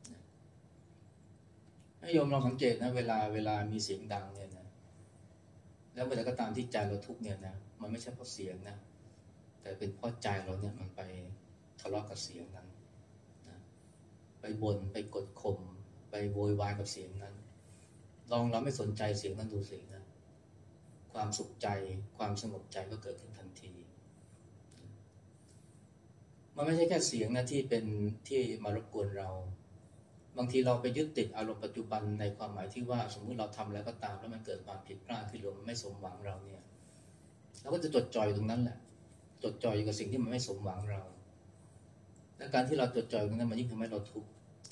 ให้โยมลองสังเกตนะเวลามีเสียงดังเนี่ยนะแล้วเมื่อไหร่ก็ตามที่ใจเราทุกข์เนี่ยนะมันไม่ใช่เพราะเสียงนะแต่เป็นเพราะใจเราเนี่ยมันไปทะเลาะกับเสียงนั้นนะไปบ่นไปกดข่มไปโวยวายกับเสียงนั้นลองเราไม่สนใจเสียงนั้นดูสินะความสุขใจความสงบใจก็เกิดขึ้นทันทีมันไม่ใช่แค่เสียงนะที่มารบกวนเราบางทีเราไปยึดติดอารมณ์ปัจจุบันในความหมายที่ว่าสมมุติเราทำแล้วก็ตามแล้วมันเกิดความผิดพลาดขึ้นหรือมันไม่สมหวังเราเนี่ยเราก็จะจดจ่อยตรงนั้นแหละจดจ่อยอยู่กับสิ่งที่มันไม่สมหวังเราและการที่เราจดจ่อยตรงนั้นมันยิ่งทำให้เราทุกข์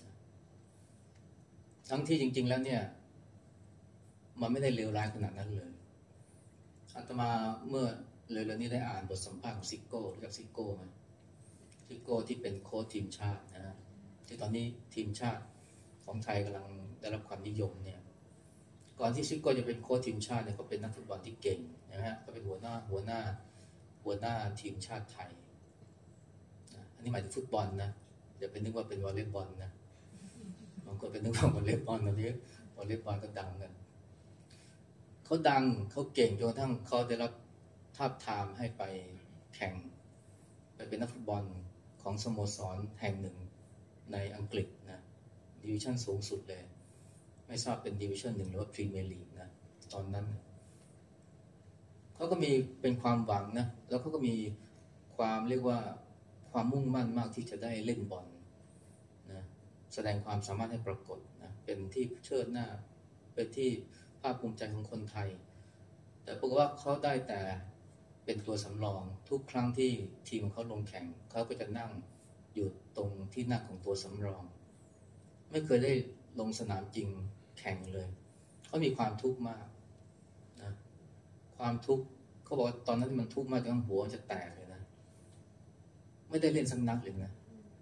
ทั้งที่จริงๆแล้วเนี่ยมันไม่ได้เลวร้ายขนาดนั้นเลยอาตมาเมื่อเร็วๆนี้ได้อ่านบทสัมภาษณ์ของซิโก้รู้จักซิโก้ไหมซิโก้ที่เป็นโค้ชทีมชาตินะที่ตอนนี้ทีมชาติของไทยกำลังได้รับความนิยมเนี่ยก่อนที่ซิโก้จะเป็นโค้ชทีมชาติเนี่ยเขาเป็นนักฟุตบอลที่เก่งนะฮะเขาเป็นหัวหน้าทีมชาติไทยอันนี้หมายถึงฟุตบอลนะอย่าเป็นนึกว่าเป็นวอลเลย์บอลนะบางคนเป็นนึกว่าวอลเลย์บอลตอนนี้วอลเลย์บอลก็ดังกันเขาดังเขาเก่งจนกระทั่งเขาได้รับทาบทามให้ไปแข่งไปเป็นนักฟุตบอลของสโมสรแห่งหนึ่งในอังกฤษนะดิวิชั่นสูงสุดเลยไม่ทราบเป็นดิวิชั่น1หรือว่าพรีเมียร์ลีกนะตอนนั้นเขาก็มีเป็นความหวังนะแล้วเขาก็มีความเรียกว่าความมุ่งมั่นมากที่จะได้เล่นบอลนะแสดงความสามารถให้ปรากฏนะเป็นที่เชิดหน้าเป็นที่ภาคภูมิใจของคนไทยแต่ปรากฏว่าเขาได้แต่เป็นตัวสำรองทุกครั้งที่ทีมของเขาลงแข่งเขาก็จะนั่งอยู่ตรงที่นั่งของตัวสำรองไม่เคยได้ลงสนามจริงแข่งเลยเขามีความทุกข์มากนะความทุกข์เขาบอกว่าตอนนั้นมันทุกข์มากจนหัวจะแตกเลยนะไม่ได้เล่นสักนัดเลยนะ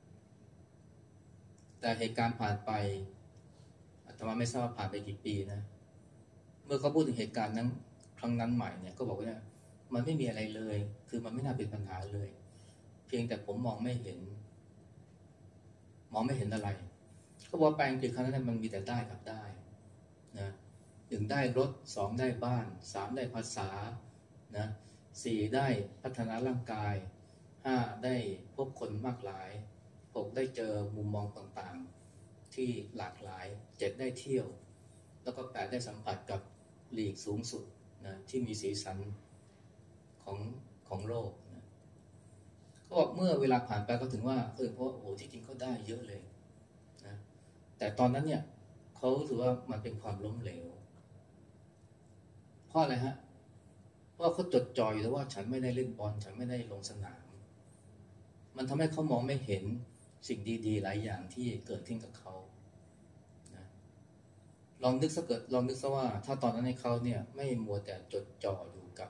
แต่เหตุการณ์ผ่านไปอาตมาไม่ทราบว่าผ่านไปกี่ปีนะเมื่อเขาพูดถึงเหตุการณ์นั้นครั้งนั้นใหม่เนี่ยก็บอกว่ามันไม่มีอะไรเลยคือมันไม่น่าเป็นปัญหาเลยเพียงแต่ผมมองไม่เห็นอะไรเขาบอกแปลงคือครั้งนั้นมันมีแต่ได้กับได้นะ 1ได้รถ2ได้บ้าน3ได้ภาษานะ4ได้พัฒนาร่างกาย5ได้พบคนมากหลาย6ได้เจอมุมมองต่างๆที่หลากหลาย7ได้เที่ยวแล้วก็8ได้สัมผัสกับลีกสูงสุดนะที่มีสีสันของของโลกนะก็บอกเมื่อเวลาผ่านไปก็ถึงว่าเพราะโอ้ที่จริงเขาได้เยอะเลยนะแต่ตอนนั้นเนี่ยเขาถือว่ามันเป็นความล้มเหลวเพราะอะไรฮะเพราะเขาจดจ่ออยู่แล้วว่าฉันไม่ได้เล่นบอลฉันไม่ได้ลงสนามมันทำให้เขามองไม่เห็นสิ่งดีๆหลายอย่างที่เกิดขึ้นกับเขานะลองนึกซะว่าถ้าตอนนั้นในเขาเนี่ยไม่มัวแต่จดจ่ออยู่กับ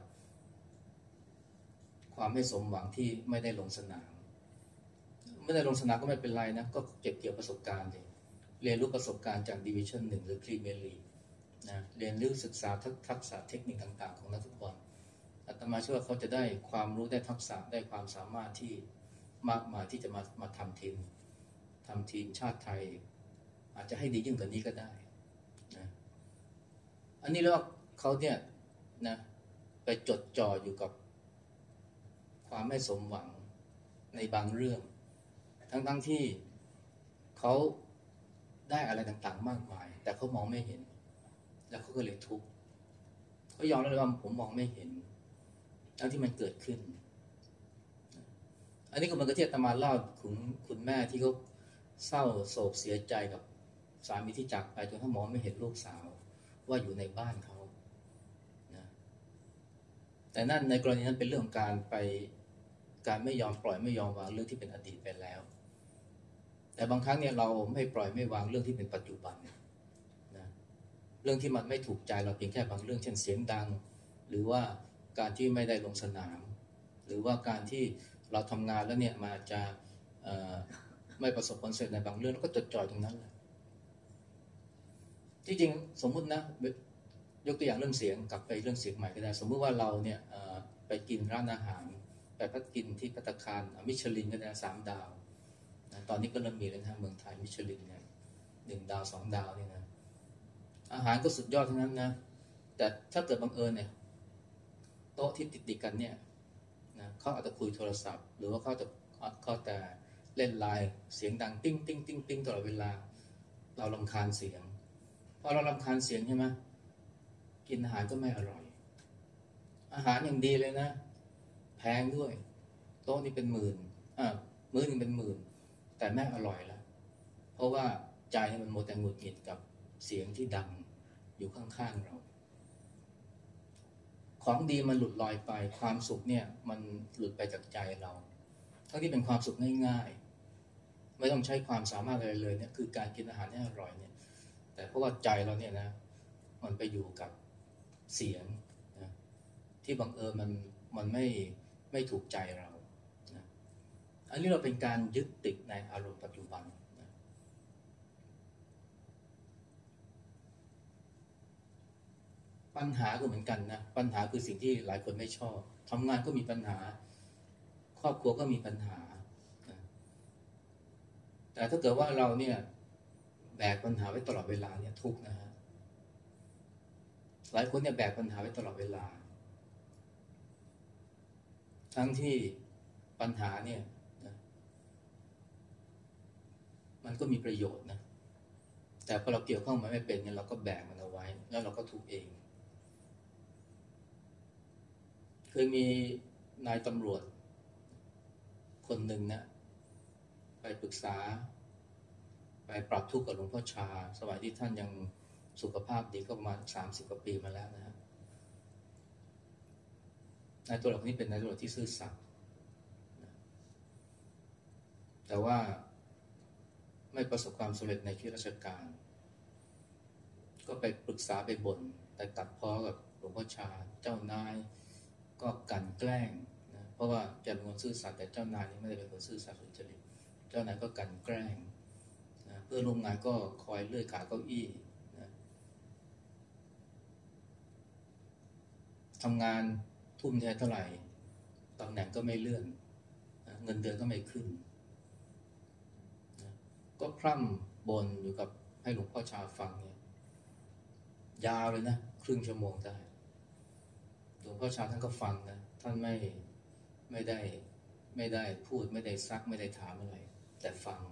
ความไม่สมหวังที่ไม่ได้ลงสนามไม่ได้ลงสนามก็ไม่เป็นไรนะก็เก็บเกี่ยวประสบการณ์เลยเรียนรู้ประสบการณ์จากดิวิชั่น1หรือพรีเมียร์ลีกนะเรียนรู้ศึกษาทักษะเทคนิคต่างๆของนักฟุตบอลอาตมาเชื่อว่าเขาจะได้ความรู้ได้ทักษะได้ความสามารถที่มากมายที่จะมาทำทีมชาติไทยอาจจะให้ดียิ่งกว่านี้ก็ได้นะอันนี้แล้วเขาเนี่ยนะไปจดจ่ออยู่กับความไม่สมหวังในบางเรื่องทั้งที่เขาได้อะไรต่างๆมากมายแต่เขามองไม่เห็นแล้วเขาก็เลยทุกข์เขายอมรับเลยว่าผมมองไม่เห็นทั้งที่มันเกิดขึ้นอันนี้ก็เหมือนกับที่อาตมาเล่าถึงคุณแม่ที่เขาเศร้าโศกเสียใจกับสามีที่จากไปจนเขามองไม่เห็นลูกสาวว่าอยู่ในบ้านเขานะแต่นั่นในกรณีนั้นเป็นเรื่องของการไม่ยอมปล่อยไม่ยอมวางเรื่องที่เป็นอดีตไปแล้วแต่บางครั้งเนี่ยเราไม่ปล่อยไม่วางเรื่องที่เป็นปัจจุบันนะเรื่องที่มันไม่ถูกใจเราเพียงแค่บางเรื่องเช่นเสียงดังหรือว่าการที่ไม่ได้ลงสนามหรือว่าการที่เราทำงานแล้วเนี่ยมาจะไม่ประสบผลสำเร็จในบางเรื่องแล้วก็จดจ่อตรงนั้นแหละที่จริงสมมุตินะยกตัวอย่างเรื่องเสียงกลับไปเรื่องเสียงใหม่ก็ได้สมมุติว่าเราเนี่ยไปกินร้านอาหารไปพักกินที่ภัตตาคารมิชลินก็ได้3 ดาวนะตอนนี้ก็เริ่มมีแล้วนะเมืองไทยมิชลินเนี่ย1 ดาว2 ดาวเนี่ยนะอาหารก็สุดยอดทั้งนั้นนะแต่ถ้าเกิดบังเอิญเนี่ยโต๊ะที่ติดกันเนี่ยนะเขาอาจจะคุยโทรศัพท์หรือว่าเขาแต่เล่นไลน์เสียงดังติ้งติ้งติ้งติ้งตลอดเวลาเรารำคาญเสียงพอเรารำคาญเสียงใช่ไหมกินอาหารก็ไม่อร่อยอาหารอย่างดีเลยนะแพงด้วยโต๊ะนี่เป็นหมื่นมื้อนึงเป็นหมื่นแต่ไม่อร่อยแล้วเพราะว่าใจมันหมดแต่หงุดหงิดกับเสียงที่ดังอยู่ข้างๆเราของดีมันหลุดลอยไปความสุขเนี่ยมันหลุดไปจากใจเราทั้งที่เป็นความสุขง่ายๆไม่ต้องใช้ความสามารถอะไรเลยเนี่ยคือการกินอาหารให้อร่อยเนี่ยแต่เพราะว่าใจเราเนี่ยนะมันไปอยู่กับเสียงนะที่บังเอิญมันไม่ถูกใจเรานะอันนี้เราเป็นการยึดติดในอารมณ์ปัจจุบันนะปัญหาก็เหมือนกันนะปัญหาคือสิ่งที่หลายคนไม่ชอบทำงานก็มีปัญหาครอบครัวก็มีปัญหานะแต่ถ้าเกิดว่าเราเนี่ยแบกปัญหาไว้ตลอดเวลาเนี่ยทุกข์นะฮะหลายคนเนี่ยแบกปัญหาไว้ตลอดเวลาทั้งที่ปัญหาเนี่ยนะมันก็มีประโยชน์นะแต่พอเราเกี่ยวข้องมันไม่เป็นเนี่ยเราก็แบกมันเอาไว้แล้วเราก็ทุกข์เองเคยมีนายตำรวจคนหนึ่งนะไปปรึกษาไปปรับทุกข์กับหลวงพ่อชาสมัยที่ท่านยังสุขภาพดีก็ประมาณ30 กว่าปีมาแล้วนะฮะนายตำรวจคนนี้เป็นนายตำรวจที่ซื่อสัตย์แต่ว่าไม่ประสบความสำเร็จในที่ราชการก็ไปปรึกษาไปบ่นแต่ตัดพ้อกับหลวงพ่อชาเจ้านายก็กลั่นแกล้งนะเพราะว่าแกเป็นคนซื่อสัตย์แต่เจ้านายนี่ไม่ได้เป็นคนซื่อสัตย์สุจริตเจ้านายก็กลั่นแกล้งนะเพื่อนร่วมงานก็คอยเลื่อยขาเก้าอี้นะทำงานทุ่มเทเท่าไหร่ตำแหน่งก็ไม่เลื่อนนะเงินเดือนก็ไม่ขึ้นนะก็พร่ำบ่นอยู่กับให้หลวงพ่อชาฟังเนี่ยยาวเลยนะครึ่งชั่วโมงได้หลวงพ่อชาท่านก็ฟังนะท่านไม่ได้ไม่ได้พูดไม่ได้ซักไม่ได้ถามอะไรแต่ฟัง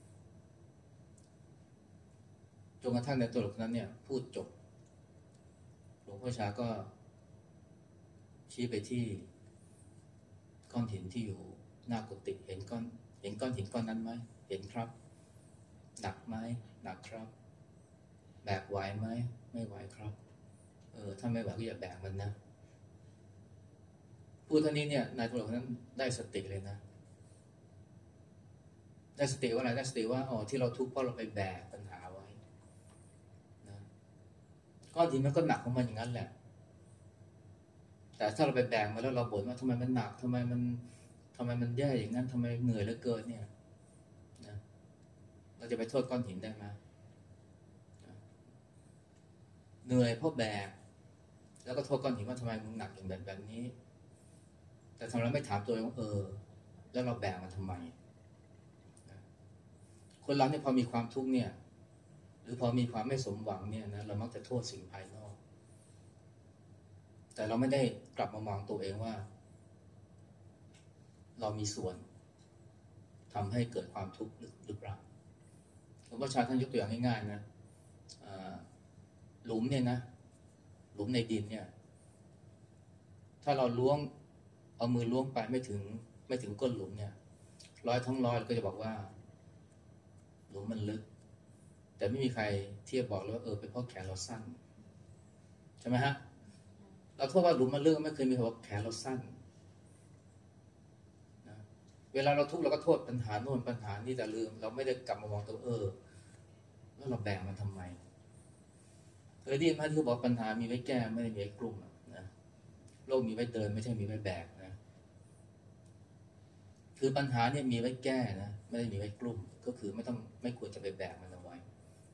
จนกระทั่งในตัวหลวงนั้นเนี่ยพูดจบหลวงพ่อชาก็ชี้ไปที่ก้อนหินที่อยู่หน้ากุฏิเห็นก้อนหินก้อนนั้นไหมเห็นครับหนักไหมหนักครับแบกไหวไหมไม่ไหวครับถ้าไม่ไหวก็อย่าแบกมันนะพูดเท่านี้เนี่ยนายตำรวจนั้นได้สติเลยนะได้สติว่าอะไรได้สติว่าอ๋อที่เราทุกข์เพราะเราไปแบกปัญหาไว้นะก้อนหินมันก็หนักของมันอย่างนั้นแหละแต่ถ้าเราไปแบกมาแล้วเราบ่นว่าทำไมมันหนักทำไมมันแย่อย่างนั้นทำไมเหนื่อยเหลือเกินเนี่ยนะเราจะไปโทษก้อนหินได้ไหมเหนื่อยเพราะแบกแล้วก็โทษก้อนหินว่าทำไมมึงหนักอย่างแบบนี้แต่ทำไมไม่ถามตัวเองว่าแล้วเราแบกมันทำไมคนเราเนี่ยพอมีความทุกข์เนี่ยหรือพอมีความไม่สมหวังเนี่ยนะเรามักจะโทษสิ่งภายนอกแต่เราไม่ได้กลับมามองตัวเองว่าเรามีส่วนทำให้เกิดความทุกข์หรือเปล่าหลวงพ่อชาท่านยกตัวอย่างง่ายๆนะหลุมเนี่ยนะหลุมในดินเนี่ยถ้าเราเอามือล้วงไปไม่ถึงก้นหลุมเนี่ยร้อยทั้งร้อยเราก็จะบอกว่าหลุมมันลึกแต่ไม่มีใครเทียบบอกเลยว่าเป็นเพราะแขนเราสั้นใช่ไหมฮะเราโทษว่าหลุมมันลึกไม่เคยมีใครบอกแขนเราสั้นนะเวลาเราทุกข์เราก็โทษปัญหาโน่นปัญหานี่แต่ลืมเราไม่ได้กลับมามองตัวแล้วเราแบ่งมันทำไมเคยได้ยินไหมที่บอกปัญหามีไว้แก้ไม่ได้มีไว้กลุ่มนะโลกมีไว้เดินไม่ใช่มีไว้แบกนะคือปัญหาเนี่ยมีไว้แก้นะไม่ได้มีไว้กลุ่มก็คือไม่ควรจะไปแบกมันเอาไว้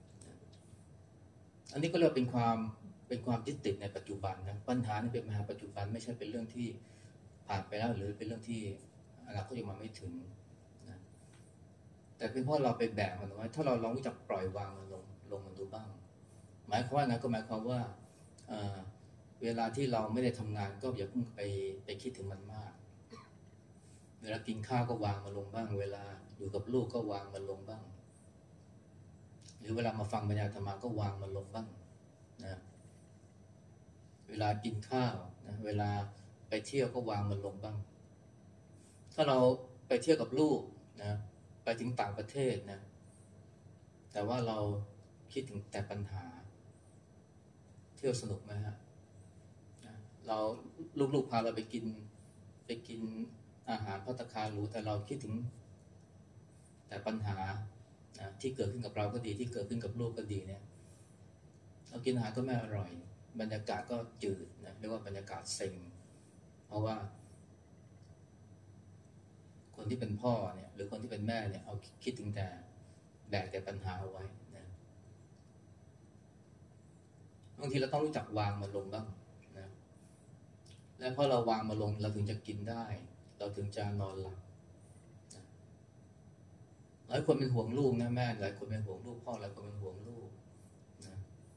อันนี้ก็เรียกเป็นความยึดติดในปัจจุบันนะปัญหานี่เป็นมหาปัจจุบันไม่ใช่เป็นเรื่องที่ผ่านไปแล้วหรือเป็นเรื่องที่อนาคตยังมาไม่ถึงนะแต่เป็นเพราะเราไปแบกมันเอาไว้ถ้าเราลองรู้จักปล่อยวางมันลงมันดูบ้างหมายความว่าไงก็หมายความว่าเวลาที่เราไม่ได้ทำงานก็อย่าเพิ่งไปคิดถึงมันมากเวลากินข้าวก็วางมันลงบ้างเวลาอยู่กับลูกก็วางมันลงบ้างหรือเวลามาฟังบรรยายธรรมะก็วางมันลงบ้างนะเวลากินข้าวนะเวลาไปเที่ยวก็วางมันลงบ้างถ้าเราไปเที่ยวกับลูกนะไปถึงต่างประเทศนะแต่ว่าเราคิดถึงแต่ปัญหาเที่ยวสนุกไหมฮะเราลูกๆพาเราไปกินอาหารภัตตาคารหรูแต่เราคิดถึงแต่ปัญหาที่เกิดขึ้นกับเราก็ดีที่เกิดขึ้นกับลูกก็ดีเนี่ยเรากินอาหารก็ไม่อร่อยบรรยากาศก็จืดนะเรียกว่าบรรยากาศเซ็งเพราะว่าคนที่เป็นพ่อเนี่ยหรือคนที่เป็นแม่เนี่ยเอาคิดถึงแต่แบกแต่ปัญหาเอาไว้นะบางทีเราต้องรู้จักวางมันลงบ้างนะและพอเราวางมันลงเราถึงจะกินได้เราถึงจะนอนหลับหลายคนเป็นห่วงลูกนะแม่หลายคนเป็นห่วงลูกพ่อหลายคนเป็นห่วงลูกนะ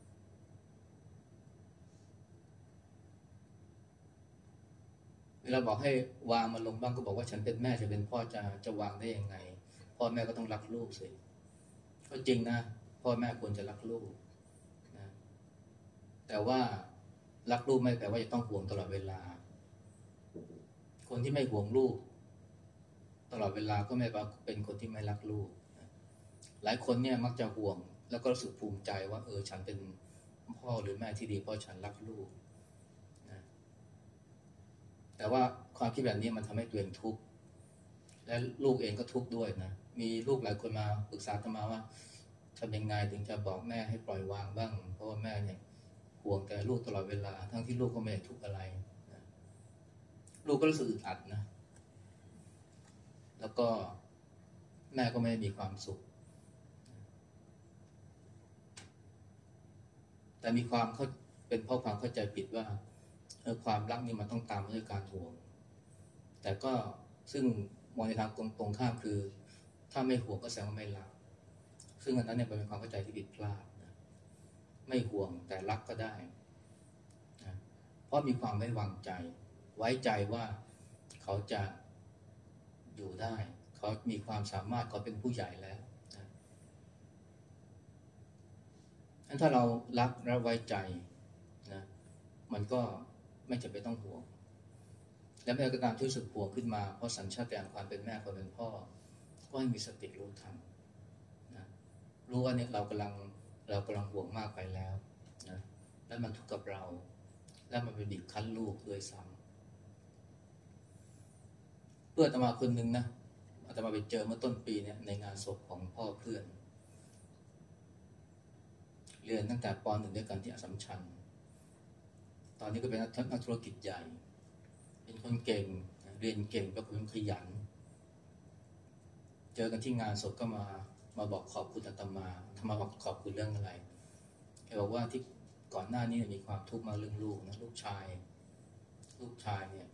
เวลาบอกให้วางมันลงบ้างก็บอกว่าฉันเป็นแม่จะเป็นพ่อจะวางได้ยังไงพ่อแม่ก็ต้องรักลูกสิก็จริงนะพ่อแม่ควรจะรักลูกนะแต่ว่ารักลูกไม่แปลว่าจะต้องห่วงตลอดเวลาคนที่ไม่ห่วงลูกตลอดเวลาก็ไม่ว่าเป็นคนที่ไม่รักลูกหลายคนเนี่ยมักจะห่วงแล้วก็รู้สึกภูมิใจว่าฉันเป็นพ่อหรือแม่ที่ดีเพราะฉันรักลูกนะแต่ว่าความคิดแบบนี้มันทำให้ตัวเองทุกข์และลูกเองก็ทุกข์ด้วยนะมีลูกหลายคนมาปรึกษาอาตมาว่าทำยังไงถึงจะบอกแม่ให้ปล่อยวางบ้างเพราะว่าแม่เนี่ยห่วงแต่ลูกตลอดเวลาทั้งที่ลูกก็ไม่ได้ทุกข์อะไรนะลูกก็รู้สึกอึดอัดนะแล้วก็แม่ก็ไม่มีความสุขแต่มีความเป็นเพราะความเข้าใจผิดว่าความรักนี่มันต้องตามมาด้วยการห่วงแต่ก็ซึ่งมองในทางตรงข้ามคือถ้าไม่ห่วงก็แสดงว่าไม่รักซึ่งอันนั้นเนี่ยเป็นความเข้าใจที่ผิดพลาดนะไม่ห่วงแต่รักก็ได้นะเพราะมีความไว้วางใจไว้ใจว่าเขาจะอยู่ได้เขามีความสามารถเขาเป็นผู้ใหญ่แล้วนะงั้นถ้าเรารักและไว้ใจนะมันก็ไม่จำเป็นต้องห่วงและแม้กระทั่งที่รู้สึกห่วงขึ้นมาเพราะสัญชาตญาณความเป็นแม่ความเป็นพ่อก็ให้มีสติรู้ทันนะรู้ว่าเนี่ยเรากำลังห่วงมากไปแล้วนะและมันทุกข์กับเราและมันไปบีบคั้นลูกด้วยซ้ำเพื่อนอาตมาคนหนึ่งนะอาตมาไปเจอเมื่อต้นปีเนี่ยในงานศพของพ่อเพื่อนเรียนตั้งแต่ป .1 ด้วยกันที่อัสสัมชัญตอนนี้ก็เป็นนักธุรกิจใหญ่เป็นคนเก่งเรียนเก่งเป็นคนขยันเจอกันที่งานศพก็มาบอกขอบคุณอาตมาบอกขอบคุณเรื่องอะไรแกบอกว่าที่ก่อนหน้านี้มีความทุกข์มาเรื่องลูกนะลูกชายเนี่ย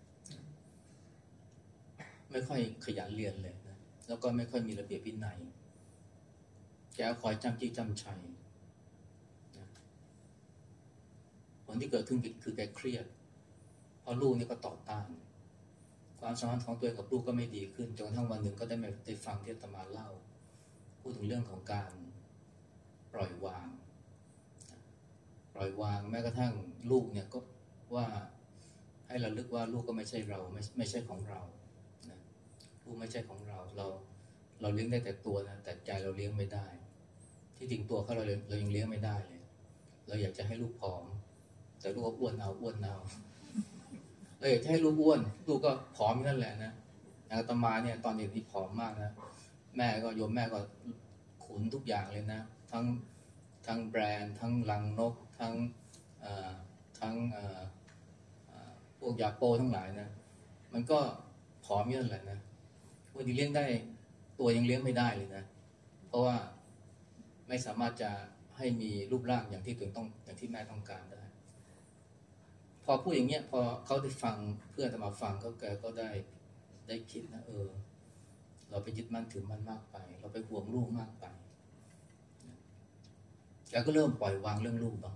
ไม่ค่อยขยันเรียนเลยนะแล้วก็ไม่ค่อยมีระเบียบวินัยแกคอยจำจี้จำชัยนะผลที่เกิดขึ้นคือแกเครียดเพราะลูกนี่ก็ต่อต้านความสัมพันธ์ของตัวเองกับลูกก็ไม่ดีขึ้นจนกระทั่งวันหนึ่งก็ได้ฟังที่อาตมาเล่าพูดถึงเรื่องของการปล่อยวางแม้กระทั่งลูกเนี่ยก็ว่าให้เราลึกว่าลูกก็ไม่ใช่เราไม่ใช่ของเรานะลูกไม่ใช่ของเราเลี้ยงได้แต่ตัวนะแต่ใจเราเลี้ยงไม่ได้ที่จริงตัวเขาเรายังเลี้ยงไม่ได้เลยเราอยากจะให้ลูกผอมแต่ลูกก็อ้วนเอาเราอยากจะให้ลูกอ้วนลูกก็ผอมนั่นแหละนะอาตมาเนี่ยตอนเด็กนี่ผอมมากนะโยมแม่ก็ขุนทุกอย่างเลยนะทั้งแบรนด์ทั้งรังนกทั้งพวกยาโปทั้งหลายนะมันก็ผอมนั่นแหละนะวันนี้เลี้ยงได้ตัวยังเลี้ยงไม่ได้เลยนะเพราะว่าไม่สามารถจะให้มีรูปร่างอย่างที่ตัวเองต้องอย่างที่แม่ต้องการได้พอพูดอย่างเงี้ยพอเขาได้ฟังเพื่อนมาฟังแกก็ได้คิดนะเราไปยึดมั่นถือมั่นมากไปเราไปห่วงลูกมากไปแกก็เริ่มปล่อยวางเรื่องลูกบ้าง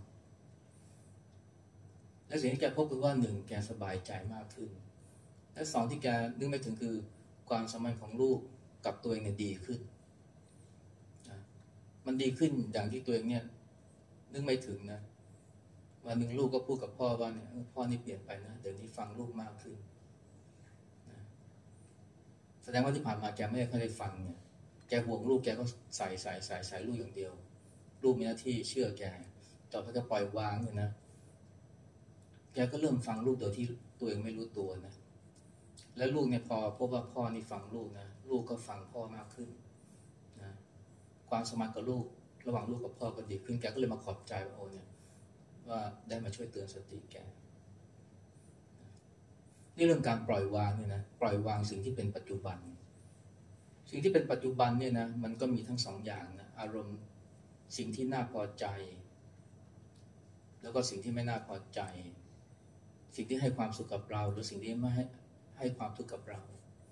และสิ่งที่แกพบคือว่าหนึ่งแกสบายใจมากขึ้นและสองที่แกนึกไม่ถึงคือความสัมพันธ์ของลูกกับตัวเองเนี่ยดีขึ้นมันดีขึ้นอย่างที่ตัวเองเนี่ยนึกไม่ถึงนะวันหนึ่งลูกก็พูดกับพ่อว่าเนี่ยพ่อนี่เปลี่ยนไปนะเดี๋ยวนี้ฟังลูกมากขึ้นนะแสดงว่าที่ผ่านมาแกไม่ได้ฟังเนี่ยแกห่วงลูกแกก็ใส่ลูกอย่างเดียวลูกมีหน้าที่เชื่อแกต่อไปก็ปล่อยวางเนี่ยนะแกก็เริ่มฟังลูกโดยที่ตัวเองไม่รู้ตัวนะแล้วลูกเนี่ยพอพบว่าพ่อนี่ฟังลูกนะลูกก็ฟังพ่อมากขึ้นนะความสมานกับลูกระหว่างลูกกับพ่อก็ดีขึ้นแกก็เลยมาขอบใจว่าโอ้เนี่ยว่าได้มาช่วยเตือนสติแกนี่เรื่องการปล่อยวางเนี่ยนะปล่อยวางสิ่งที่เป็นปัจจุบันสิ่งที่เป็นปัจจุบันเนี่ยนะมันก็มีทั้งสองอย่างนะอารมณ์สิ่งที่น่าพอใจแล้วก็สิ่งที่ไม่น่าพอใจสิ่งที่ให้ความสุขกับเราหรือสิ่งที่ไม่ให้ความทุกข์กับเรา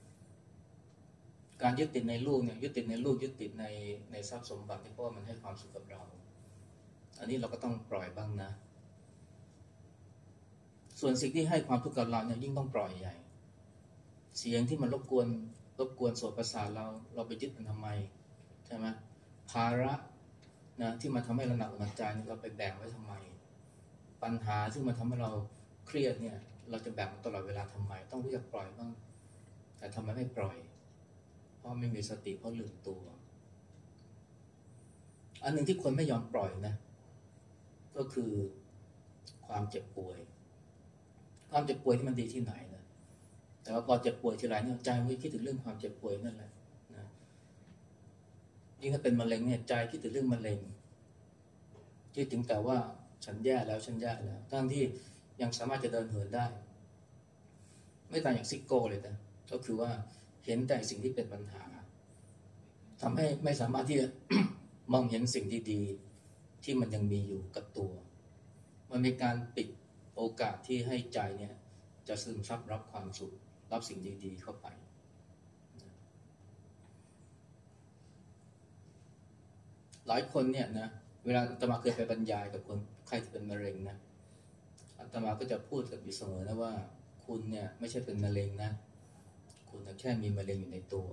การยึดติดในลูกเนี่ยยึดติดในลูกยึดติดในทรัพย์สมบัติเพราะว่ามันให้ความสุขกับเราอันนี้เราก็ต้องปล่อยบ้างนะส่วนสิ่งที่ให้ความทุกข์กับเราเนี่ยยิ่งต้องปล่อยใหญ่เสียงที่มันรบกวนโสตประสาทเราไปยึดมันทำไมใช่ไหมภาระนะที่มันทำให้เราหนักอกหนักใจเราไปแบ่งไว้ทำไมปัญหาที่มันทำให้เราเครียดเนี่ยเราจะแบ่งตลอดเวลาทำไมต้องรู้จักปล่อยบ้างแต่ทำไมไม่ปล่อยเพราะไม่มีสติเพราะลืมตัวอันหนึ่งที่คนไม่ยอมปล่อยนะก็คือความเจ็บป่วยที่มันดีที่ไหนนะแต่ว่าพอเจ็บป่วยทีไรเนี่ยใจมันคิดถึงเรื่องความเจ็บป่วยนั่นแหละนะยิ่งถ้าเป็นมะเร็งเนี่ยใจคิดถึงเรื่องมะเร็งคิดถึงแต่ว่าฉันแย่แล้วทั้งที่ยังสามารถจะเดินเหินได้ไม่ต่างอย่างซิโก้เลยนะก็คือว่าเห็นแต่สิ่งที่เป็นปัญหาทำให้ไม่สามารถที่จะ มองเห็นสิ่งดีๆที่มันยังมีอยู่กับตัวมันมีการปิดโอกาสที่ให้ใจเนี่ยจะซึมซับรับความสุขรับสิ่งดีๆเข้าไปหลายคนเนี่ยนะเวลาอาตมาเคยไปบรรยายกับคนไข้ที่เป็นมะเร็งนะอาตมาก็จะพูดกับอยู่เสมอนะว่าคุณเนี่ยไม่ใช่เป็นมะเร็งนะคุณแค่มีมะเร็งอยู่ในตัว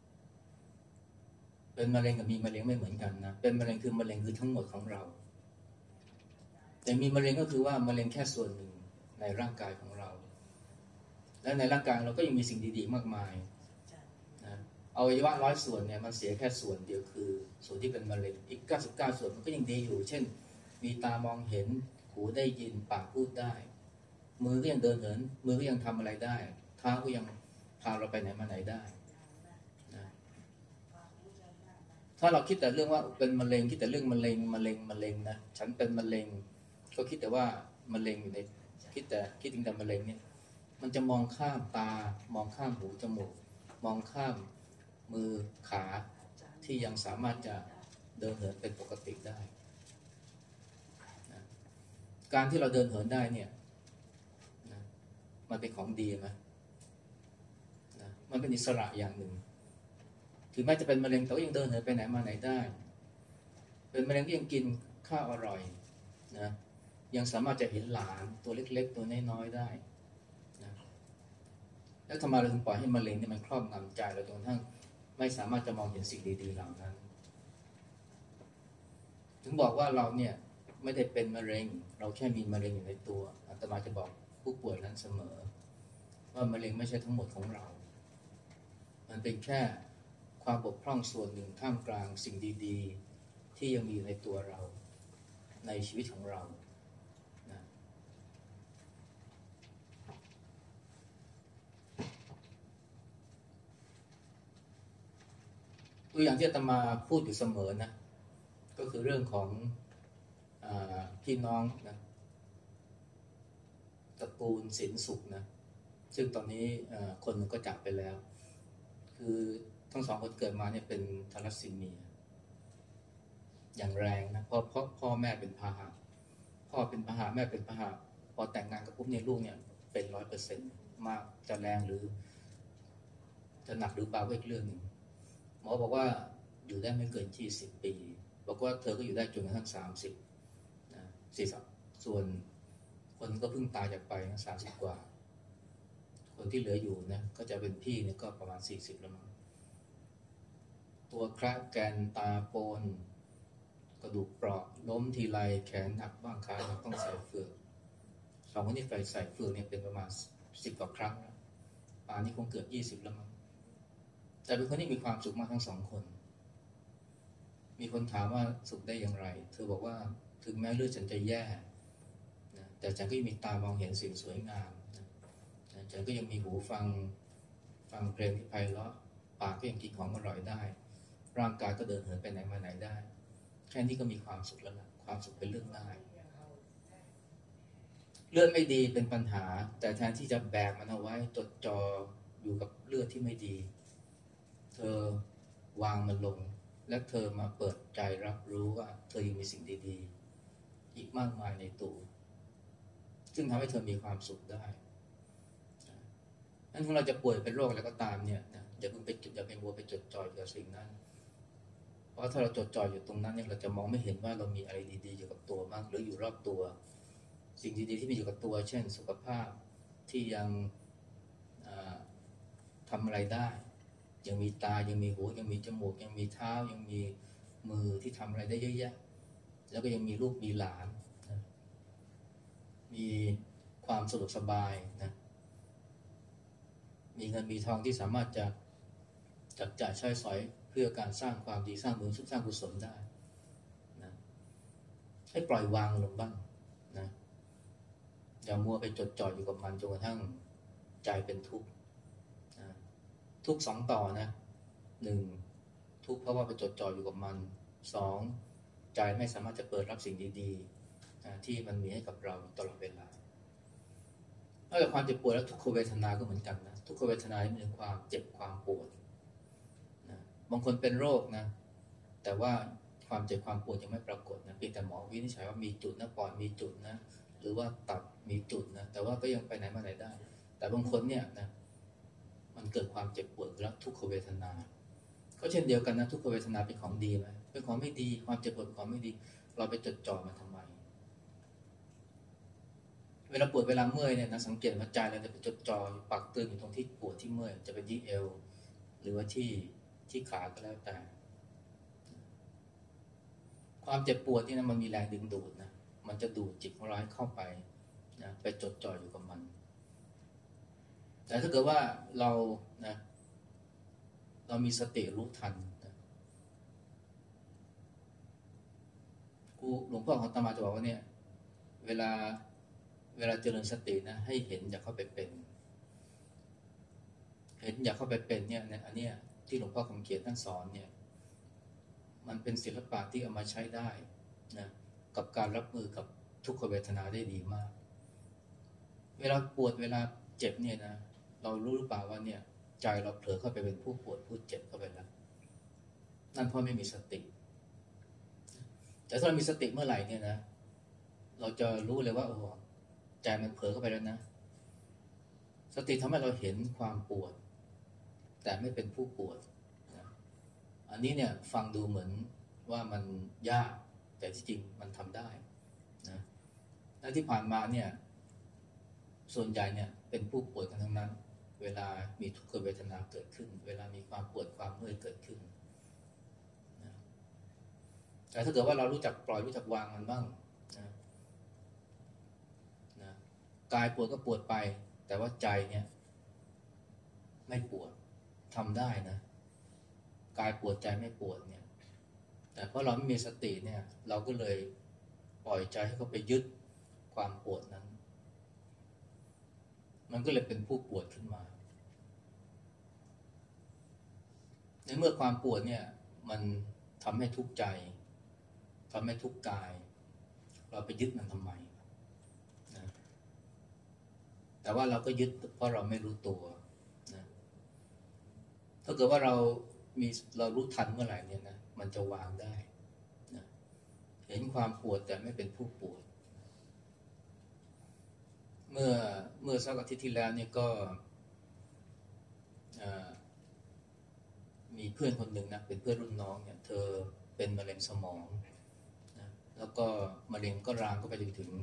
เป็นมะเร็งกับมีมะเร็งไม่เหมือนกันนะเป็นมะเร็งคือมะเร็งคือทั้งหมดของเราแต่มีมะเร็งก็คือว่ามะเร็งแค่ส่วนหนึ่งในร่างกายของเราและในร่างกายเราก็ยังมีสิ่งดีๆมากมายนะอวัยวะ100 ส่วนเนี่ยมันเสียแค่ส่วนเดียวคือส่วนที่เป็นมะเร็งอีก99 ส่วนมันก็ยังดีอยู่เช่นมีตามองเห็นหูได้ยินปากพูดได้มือก็ยังเดินเหินมือก็ยังทำอะไรได้เท้าก็ยังพาเราไปไหนมาไหนได้นะถ้าเราคิดแต่เรื่องว่าเป็นมะเร็งคิดแต่เรื่องมะเร็งนะฉันเป็นมะเร็งก็คิดแต่ว่ามะเร็งอยู่ในคิดถึงแต่มะเร็งเนี่ยมันจะมองข้ามตามองข้ามหูจมูกมองข้ามมือขาที่ยังสามารถจะเดินเหินเป็นปกติได้นะการที่เราเดินเหินได้เนี่ยนะมันเป็นของดีไหมนะมันเป็นอิสระอย่างหนึ่งถึงแม้จะเป็นมะเร็งแต่ก็ยังเดินเหินไปไหนมาไหนได้เป็นมะเร็งก็ยังกินข้าวอร่อยนะยังสามารถจะเห็นหลานตัวเล็กๆตัวน้อยๆได้นะแล้วทำไมเราถึงปล่อยให้มะเร็งเนี่ยมันครอบงำใจเราจนกระทั่งไม่สามารถจะมองเห็นสิ่งดีๆเหล่านั้นถึงบอกว่าเราเนี่ยไม่ได้เป็นมะเร็งเราแค่มีมะเร็งอยู่ในตัวอาตมาจะบอกผู้ป่วยนั้นเสมอว่ามะเร็งไม่ใช่ทั้งหมดของเรามันเป็นแค่ความบกพร่องส่วนหนึ่งท่ามกลางสิ่งดีๆที่ยังมีอยู่ในตัวเราในชีวิตของเรานะตัวอย่างที่อาตมาพูดอยู่เสมอนะก็คือเรื่องของพี่น้องนะตระกูลสินสุขนะซึ่งตอนนี้คนหนึ่งก็จากไปแล้วคือทั้งสองคนเกิดมาเนี่ยเป็นทาลัสซีเมียอย่างแรงนะเพราะพ่อแม่เป็นพาหะพ่อเป็นพาหะแม่เป็นพาหะพอแต่งงานกับปุ๊บเนี่ยลูกเนี่ยเป็น100%มากจะแรงหรือจะหนักหรือเบาก็อีกเรื่องหนึ่งหมอบอกว่าอยู่ได้ไม่เกิน20 ปีบอกว่าเธอก็อยู่ได้จนกระทั่ง30นะ40ส่วนคนก็เพิ่งตายจากไปนะ30 กว่าคนที่เหลืออยู่นะก็จะเป็นพี่เนี่ยก็ประมาณ40แล้วมั้งตัวคราแกนตาโปนกระดูกเปราะล้มทีไรแขนหักบ้างขาหักต้องใส่เฟือกสองคนที่ใส่เฟือกเนี่ยเป็นประมาณ10 กว่าครั้งแล้วป่านนี้คงเกือบ20แล้วมั้งแต่เป็นคนที่มีความสุขมากทั้ง2 คนมีคนถามว่าสุขได้อย่างไรเธอบอกว่าถึงแม้เลือดฉันจะแย่นะแต่ฉันก็ยังมีตามองเห็นสิ่งสวยงามนะฉันก็ยังมีหูฟังเพลงที่ไพเราะปากก็ยังกินของอร่อยได้ร่างกายก็เดินเหินไปไหนมาไหนได้แค่นี้ก็มีความสุขแล้วนะความสุขเป็นเรื่องง่ายเลือดไม่ดีเป็นปัญหาแต่แทนที่จะแบกมันเอาไว้จดจ่ออยู่กับเลือดที่ไม่ดีเธอวางมันลงและเธอมาเปิดใจรับรู้ว่าเธอยังมีสิ่งดีๆอีกมากมายในตัวซึ่งทำให้เธอมีความสุขได้นั้นถ้าเราจะป่วยเป็นโรคอะไรก็ตามเนี่ยนะอย่าเพิ่งไปอย่าไปมัวไปจดจ่ออยู่กับสิ่งนั้นเพราะถ้าเราจดจ่ออยู่ตรงนั้นเนี่ยเราจะมองไม่เห็นว่าเรามีอะไรดีๆอยู่กับตัวมากหรืออยู่รอบตัวสิ่งดีๆที่มีอยู่กับตัวเช่นสุขภาพที่ยังทำอะไรได้ยังมีตายังมีหูยังมีจมูกยังมีเท้ายังมีมือที่ทำอะไรได้เยอะแยะแล้วก็ยังมีลูกมีหลานนะมีความสะดวกสบายนะมีเงินมีทองที่สามารถจะจับจ่ายใช้สอยเพื่อการสร้างความดีสร้างบุญสร้างกุศลได้นะให้ปล่อยวางลงบ้างนะอย่ามัวไปจดจ่ออยู่กับมันจนกระทั่งใจเป็นทุกข์ทุกข์2 ต่อนะ1ทุกข์เพราะว่าไปจดจ่ออยู่กับมัน2ใจไม่สามารถจะเปิดรับสิ่งดีๆที่มันมีให้กับเราตลอดเวลานอกจากความเจ็บปวดแล้วทุกขเวทนาก็เหมือนกันนะทุกขเวทนาที่มีความเจ็บความปวดนะบางคนเป็นโรคนะแต่ว่าความเจ็บความปวดยังไม่ปรากฏนะเพียงแต่หมอวินิจฉัยว่ามีจุดนะปอดมีจุดนะหรือว่าตับมีจุดนะแต่ว่าก็ยังไปไหนมาไหนได้แต่บางคนเนี่ยนะมันเกิดความเจ็บปวดแล้วทุกขเวทนาก็เช่นเดียวกันนะทุกขเวทนาเป็นของดีไหมเป็นของไม่ดีความเจ็บปวดเป็นของไม่ดีเราไปจดจ่อมันทำไมเวลาปวดเวลาเมื่อยเนี่ยนะสังเกตว่าใจเราจะไปจดจ่อปักตึงอยู่ตรงที่ปวดที่เมื่อยจะเป็นที่เอวหรือว่าที่ขาก็แล้วแต่ความเจ็บปวดนี่นะมันมีแรงดึงดูดนะมันจะดูดจิตของเราให้เข้าไปนะไปจดจ่ออยู่กับมันแต่ถ้าเกิดว่าเรานะเรามีสติรู้ทันนะหลวงพ่อของอาตมาจะบอกว่าเนี่ยเวลาเจริญสตินะให้เห็นอย่าเข้าไปเป็นเห็นอย่าเข้าไปเป็นเนี่ยอันเนี้ยที่หลวงพ่อคำเขียนท่านสอนเนี่ยมันเป็นศิลปะที่เอามาใช้ได้นะกับการรับมือกับทุกขเวทนาได้ดีมากเวลาปวดเวลาเจ็บเนี่ยนะเรารู้หรือเปล่าว่าเนี่ยใจเราเผลอเข้าไปเป็นผู้ปวดผู้เจ็บเข้าไปแล้วนั่นเพราะไม่มีสติแต่ถ้าเรามีสติเมื่อไหร่เนี่ยนะเราจะรู้เลยว่าโอ้ใจมันเผลอเข้าไปแล้วนะสติทำให้เราเห็นความปวดแต่ไม่เป็นผู้ปวดนะอันนี้เนี่ยฟังดูเหมือนว่ามันยากแต่ที่จริงมันทำได้นะและที่ผ่านมาเนี่ยส่วนใหญ่เนี่ยเป็นผู้ป่วยกันทั้งนั้นเวลามีทุกขเวทนาเกิดขึ้นเวลามีความปวดความเมื่อยเกิดขึ้นนะแต่ถ้าเกิดว่าเรารู้จักปล่อยรู้จักวางมันบ้างนะกายปวดก็ปวดไปแต่ว่าใจเนี่ยไม่ปวดทำได้นะกายปวดใจไม่ปวดเนี่ยแต่เพราะเราไม่มีสติเนี่ยเราก็เลยปล่อยใจให้เขาไปยึดความปวดนั้นมันก็เลยเป็นผู้ปวดขึ้นมาในเมื่อความปวดเนี่ยมันทำให้ทุกข์ใจทำให้ทุกข์กายเราไปยึดมันทำไมนะแต่ว่าเราก็ยึดเพราะเราไม่รู้ตัวนะถ้าเกิดว่าเรารู้ทันเมื่อไหร่เนี่ยนะมันจะวางได้นะเห็นความปวดแต่ไม่เป็นผู้ปวดเมื่อสักอาทิตย์ที่แล้วเนี่ยก็มีเพื่อนคนหนึ่งนะเป็นเพื่อนรุ่นน้องเนี่ยเธอเป็นมะเร็งสมองนะแล้วก็มะเร็งก็รามก็ไปถึง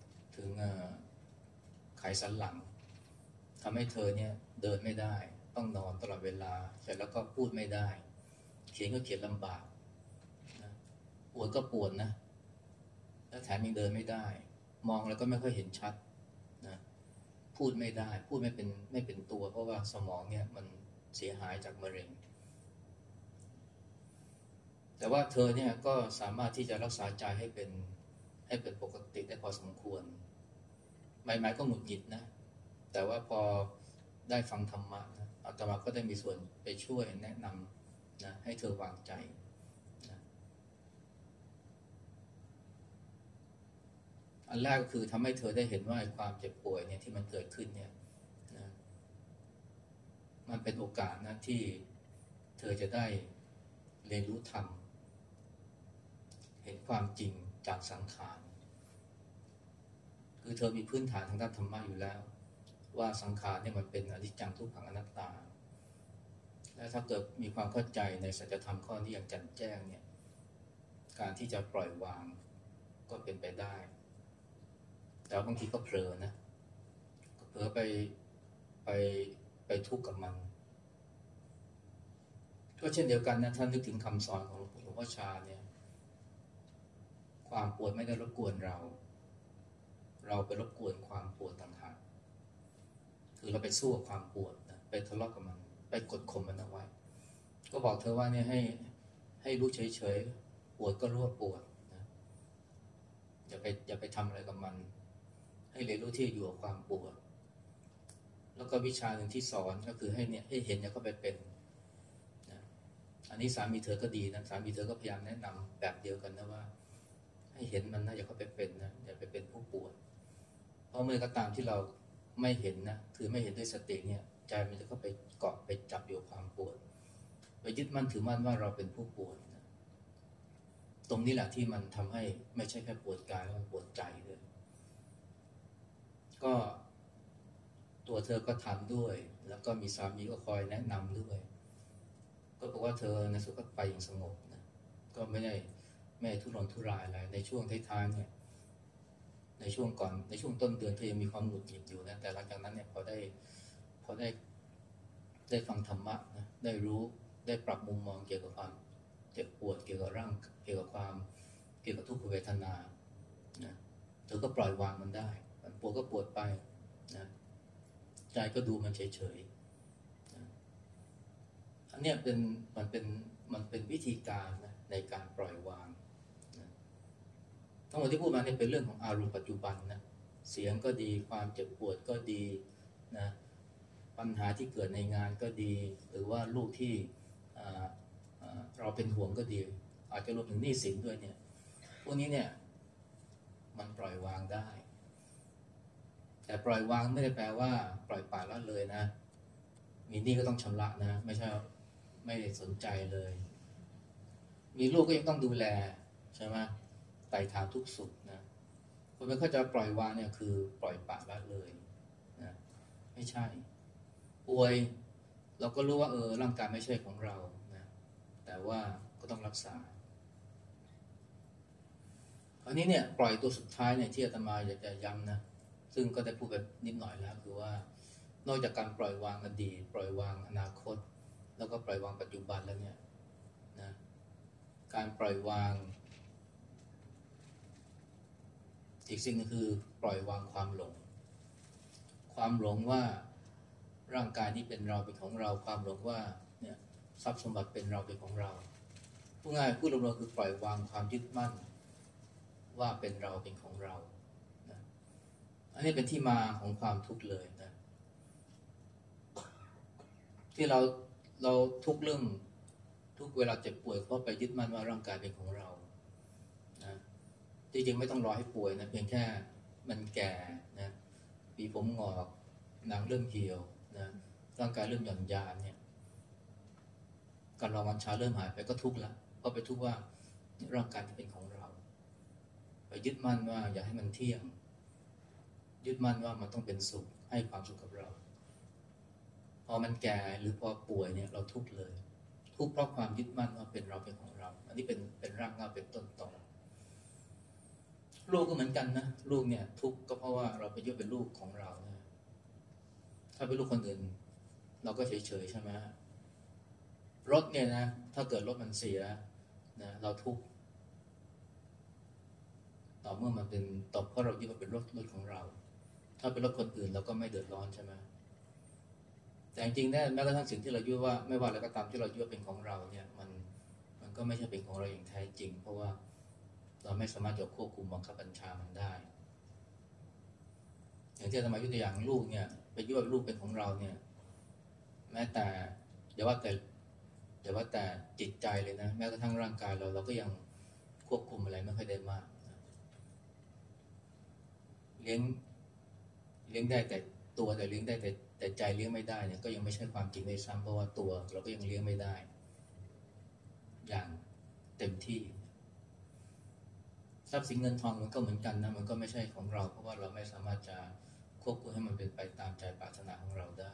ไขสันหลังทำให้เธอเนี่ยเดินไม่ได้ต้องนอนตลอดเวลาเสร็จแล้วก็พูดไม่ได้เขียนก็เขียนลำบากนะปวดก็ปวดนะแล้วแถมยังเดินไม่ได้มองแล้วก็ไม่ค่อยเห็นชัดนะพูดไม่ได้พูดไม่เป็นตัวเพราะว่าสมองเนี่ยมันเสียหายจากมะเร็งแต่ว่าเธอเนี่ยก็สามารถที่จะรักษาใจให้เป็นปกติได้พอสมควรใหม่ๆก็หงุดหงิดนะแต่ว่าพอได้ฟังธรรมะนะอาตมาก็ได้มีส่วนไปช่วยแนะนำนะให้เธอวางใจนะอันแรกก็คือทำให้เธอได้เห็นว่าความเจ็บป่วยเนี่ยที่มันเกิดขึ้นเนี่ยนะมันเป็นโอกาสนะที่เธอจะได้เรียนรู้ธรรมเห็นความจริงจากสังขารคือเธอมีพื้นฐานทางด้านธรรมะอยู่แล้วว่าสังขารเนี่ยมันเป็นอนิจจังทุกขังอนัตตาและถ้าเกิดมีความเข้าใจในสัจธรรมข้อนี้อย่างแจ่มแจ้งเนี่ยการที่จะปล่อยวางก็เป็นไปได้แต่บางทีก็เผลอนะเผลอไปทุกข์กับมันก็เช่นเดียวกันนะท่านนึกถึงคำสอนของหลวงพ่อชาเนี่ยความปวดไม่ได้รบกวนเราไปรบกวนความปวดต่างหากคือเราไปสู้กับความปวดนะไปทะเลาะกับมันไปกดข่มมันเอาไว้ก็บอกเธอว่าเนี่ยให้รู้เฉยๆปวดก็รู้ว่าปวดนะอย่าไปทำอะไรกับมันให้เรียนรู้ที่อยู่กับความปวดแล้วก็วิชาหนึ่งที่สอนก็คือให้เห็นอย่าเข้าไปเป็นนะอันนี้สามีเธอก็ดีนะสามีเธอก็พยายามแนะนำแบบเดียวกันนะว่าให้เห็นมันนะอย่าเข้าไปเป็นนะอย่าไปเป็นผู้ปวดเพราะเมื่อก็ตามที่เราไม่เห็นนะคือไม่เห็นด้วยสติเนี่ยใจมันจะเข้าไปเกาะไปจับอยู่ความปวดไปยึดมั่นถือมั่นว่าเราเป็นผู้ปวดนะตรงนี้แหละที่มันทำให้ไม่ใช่แค่ปวดกายมันปวดใจด้วยก็ตัวเธอก็ทำด้วยแล้วก็มีสามีก็คอยแนะนำด้วยก็บอกว่าเธอในสุดก็ไปอย่างสงบนะก็ไม่ได้ไม่ทุรนทุรายอะไรในช่วงท้ายๆเนี่ยในช่วงต้นเดือนก็ยังมีความหงุดหงิดอยู่นะแต่หลังจากนั้นเนี่ยพอได้ฟังธรรมะนะได้รู้ได้ปรับมุมมองเกี่ยวกับความเจ็บปวดเกี่ยวกับเกี่ยวกับทุกขเวทนานะเธอก็ปล่อยวางมันได้มันปวดก็ปวดไปนะใจก็ดูมันเฉยๆนะอันเนี้ยมันเป็นวิธีการนะในการปล่อยวางนะทั้งหมดที่พูดมาเนี่ยเป็นเรื่องของอารมณ์ปัจจุบันนะเสียงก็ดีความเจ็บปวดก็ดีนะปัญหาที่เกิดในงานก็ดีหรือว่าลูกที่เราเป็นห่วงก็ดีอาจจะรวมถึงหนี้สินด้วยเนี่ยพวกนี้เนี่ยมันปล่อยวางได้แต่ปล่อยวางไม่ได้แปลว่าปล่อยปละละเลยนะมีหนี้ก็ต้องชำระนะไม่ใช่ไม่สนใจเลยมีลูกก็ยังต้องดูแลใช่ไหมไต่ถามทุกสุขนะคนไม่เข้าใจปล่อยวางเนี่ยคือปล่อยปละละเลยนะไม่ใช่ป่วยเราก็รู้ว่าร่างกายไม่ใช่ของเรานะแต่ว่าก็ต้องรักษาอันนี้เนี่ยปล่อยตัวสุดท้ายเนี่ยที่อาตมาอยากจะย้ำนะซึ่งก็ได้พูดไปนิดหน่อยแล้วคือว่านอกจากการปล่อยวางอดีตปล่อยวางอนาคตแล้วก็ปล่อยวางปัจจุบันแล้วเนี่ยนะการปล่อยวางอีกสิ่งนึงคือปล่อยวางความหลงว่าร่างกายนี้เป็นเราเป็นของเราความหลงว่าเนี่ยทรัพย์สมบัติเป็นเราเป็นของเราพูดง่ายพูดรวมๆคือปล่อยวางความยึดมั่นว่าเป็นเราเป็นของเรานะอันนี้เป็นที่มาของความทุกข์เลยนะที่เราทุกเรื่องทุกเวลาเจ็บป่วยเพราะไปยึดมั่นว่าร่างกายเป็นของเรานะจริงๆไม่ต้องรอให้ป่วยนะเพียงแค่มันแก่นะปีผมงอกหนังเริ่มเหี่ยวนะร่างกายเริ่มหย่อนยานเนี่ยการรอวันชาเริ่มหายไปก็ทุกข์ละเพราะไปทุกข์ว่าร่างกายที่เป็นของเราไปยึดมั่นว่าอยากให้มันเที่ยงยึดมั่นว่ามันต้องเป็นสุขให้ความสุขกับเราพอมันแก่หรือพอป่วยเนี่ยเราทุกข์เลยทุกข์เพราะความยึดมั่นว่าเป็นเราเป็นของเราอันนี้เป็นรากเหง้าเป็นต้นตอลูกก็เหมือนกันนะลูกเนี่ยทุกข์ก็เพราะว่าเราไปยึดเป็นลูกของเรานะถ้าเป็นลูกคนอื่นเราก็เฉยๆใช่ไหมรถเนี่ยนะถ้าเกิดรถมันเสียนะเราทุกข์ต่อเมื่อมันเป็นต่อเพราะเรายึดว่าเป็นรถของเราถ้าเป็นรถคนอื่นเราก็ไม่เดือดร้อนใช่ไหมแต่จริงๆแม้กระทั่งสิ่งที่เรายึดว่าไม่ว่าอะไรก็ตามที่เรายึดว่าเป็นของเราเนี่ยมันก็ไม่ใช่เป็นของเราอย่างแท้จริงเพราะว่าเราไม่สามารถจะควบคุมบังคับบัญชามันได้อย่างที่อาตมายกตัวอย่างลูกเนี่ยไปยึดว่าลูกเป็นของเราเนี่ยแม้แต่อย่าว่าแต่จิตใจเลยนะแม้กระทั่งร่างกายเราก็ยังควบคุมอะไรไม่ค่อยได้มากเลี้ยงได้แต่ตัวแต่เลี้ยงได้แต่ใจเลี้ยงไม่ได้เนี่ยก็ยังไม่ใช่ความจริงเลยซ้ำเพราะว่าตัวเราก็ยังเลี้ยงไม่ได้อย่างเต็มที่ทรัพย์สินเงินทองมันก็เหมือนกันนะมันก็ไม่ใช่ของเราเพราะว่าเราไม่สามารถจะควบคุมให้มันเป็นไปตามใจปรารถนาของเราได้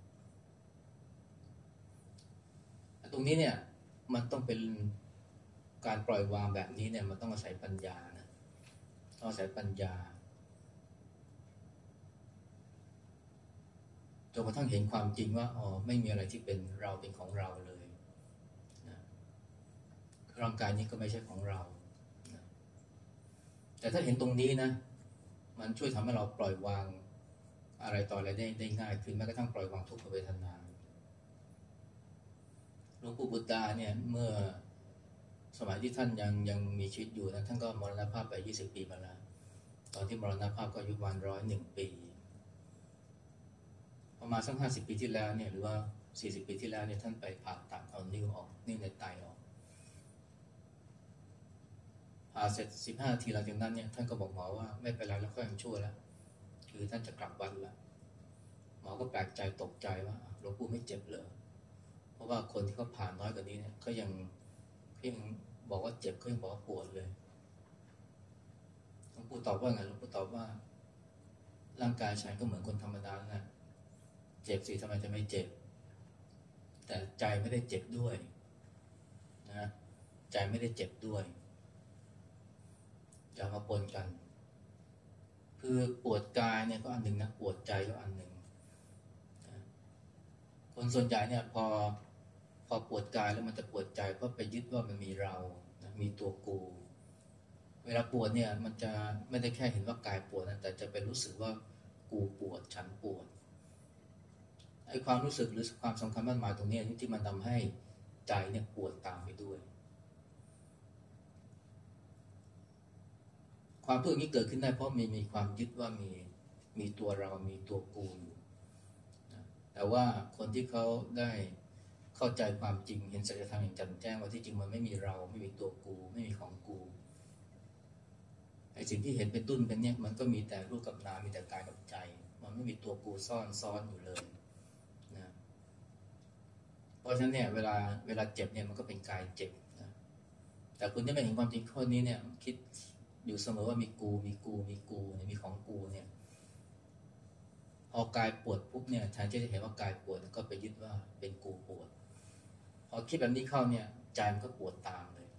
ตรงนี้เนี่ยมันต้องเป็นการปล่อยวางแบบนี้เนี่ยมันต้องอาศัยปัญญานะต้องอาศัยปัญญาจนกระทั่งเห็นความจริงว่าไม่มีอะไรที่เป็นเราเป็นของเราเลยนะร่างกายนี้ก็ไม่ใช่ของเรานะแต่ถ้าเห็นตรงนี้นะมันช่วยทำให้เราปล่อยวางอะไรต่ออะไรได้ง่ายขึ้นแม้กระทั่งปล่อยวางทุกขเวทนาหลวงปู่บุตรดาเนี่ยเมื่อสมัยที่ท่านยังมีชีวิตอยู่นะท่านก็มรณภาพไป20 ปีมาแล้วตอนที่มรณภาพก็อายุวัน101 ปีประมาณสัก50 ปีที่แล้วเนี่ยหรือว่า40 ปีที่แล้วเนี่ยท่านไปผ่าตัดเอานิ้วในไตออกผ่าเสร็จ15 นาทีหลังจากนั้นเนี่ยท่านก็บอกหมอว่าไม่เป็นไรแล้วก็ยังชั่วแล้วคือท่านจะกลับวัดแล้วหมอก็แปลกใจตกใจว่าหลวงปู่ไม่เจ็บเลยเพราะว่าคนที่เขาผ่านน้อยกว่านี้เนี่ยเขายังบอกว่าเจ็บเขายังบอกว่าปวดเลยหลวงปู่ตอบว่าไงหลวงปู่ตอบว่าร่างกายฉันก็เหมือนคนธรรมดานะเจ็บสิทำไมจะไม่เจ็บแต่ใจไม่ได้เจ็บด้วยนะใจไม่ได้เจ็บด้วยจะมาปนกันคือปวดกายเนี่ยก็อันหนึ่งนะปวดใจก็อันหนึ่งคนส่วนใหญ่เนี่ยพอปวดกายแล้วมันจะปวดใจเพราะไปยึดว่ามันมีเรานะมีตัวกูเวลาปวดเนี่ยมันจะไม่ได้แค่เห็นว่ากายปวดนะแต่จะเป็นรู้สึกว่ากูปวดฉันปวดไอ้ความรู้สึกหรือความสำคัญมั่นหมายตรงนี้ที่มันทำให้ใจเนี่ยปวดตามไปด้วยความทุกข์นี้เกิดขึ้นได้เพราะมีความยึดว่ามีตัวเรามีตัวกูอยู่นะแต่ว่าคนที่เขาได้เข้าใจความจริงเห็นสัจธรรมอย่างแจ่มแจ้งว่าที่จริงมันไม่มีเราไม่มีตัวกูไม่มีของกูไอ้สิ่งที่เห็นเป็นตุ้นเป็นเนี่ยมันก็มีแต่รูปกับนามมีแต่กายกับใจมันไม่มีตัวกูซ้อนอยู่เลยนะเพราะฉะนั้นเนี่ยเวลาเจ็บเนี่ยมันก็เป็นกายเจ็บนะแต่คุณที่ไม่เห็นความจริงข้อนี้เนี่ยคิดอยู่เสมอว่ามีกูเนี่ยมีของกูเนี่ยพอกายปวดปุ๊บเนี่ยแทนที่จะเห็นว่ากายปวดก็ไปยึดว่าเป็นกูปวดพอคิดแบบนี้เข้าเนี่ยใจมันก็ปวดตามเลย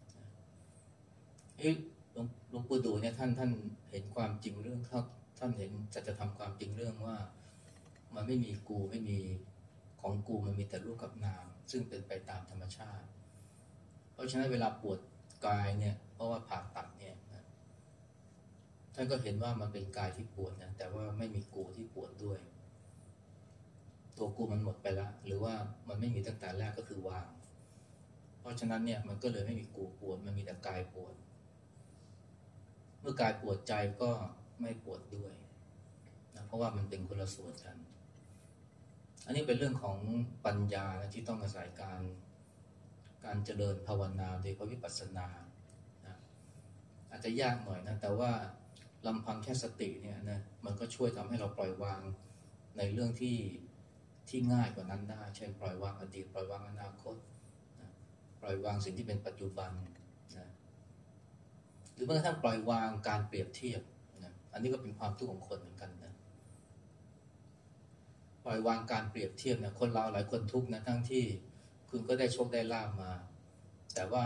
หลวงปู่ดูเนี่ยท่านเห็นความจริงเรื่องท่านเห็นสัจธรรมความจริงเรื่องว่ามันไม่มีกูไม่มีของกูมันมีแต่รูปกับนามซึ่งเป็นไปตามธรรมชาติเพราะฉะนั้นเวลาปวดกายเนี่ยเพราะว่าผ่าตัดเนี่ยท่านก็เห็นว่ามันเป็นกายที่ปวดนะแต่ว่าไม่มีกูที่ปวดด้วยตัวกูมันหมดไปแล้วหรือว่ามันไม่มีตั้งแต่แรกก็คือวางเพราะฉะนั้นเนี่ยมันก็เลยไม่มีกูปวดมันมีแต่กายปวดเมื่อกายปวดใจก็ไม่ปวดด้วยนะเพราะว่ามันเป็นคนละส่วนกันอันนี้เป็นเรื่องของปัญญานะที่ต้องอาศัยการเจริญภาวนาโดยพระวิปัสสนานะอาจจะยากหน่อยนะแต่ว่าลำพังแค่สติเนี่ยนะมันก็ช่วยทำให้เราปล่อยวางในเรื่องที่ง่ายกว่านั้นได้เช่นปล่อยวางอดีตปล่อยวางอนาคตนะปล่อยวางสิ่งที่เป็นปัจจุบันนะหรือแม้กระทั่งปล่อยวางการเปรียบเทียบนะอันนี้ก็เป็นความทุกข์ของคนเหมือนกันนะปล่อยวางการเปรียบเทียบนะคนเราหลายคนทุกข์นะทั้งที่คุณก็ได้โชคได้ลาภมาแต่ว่า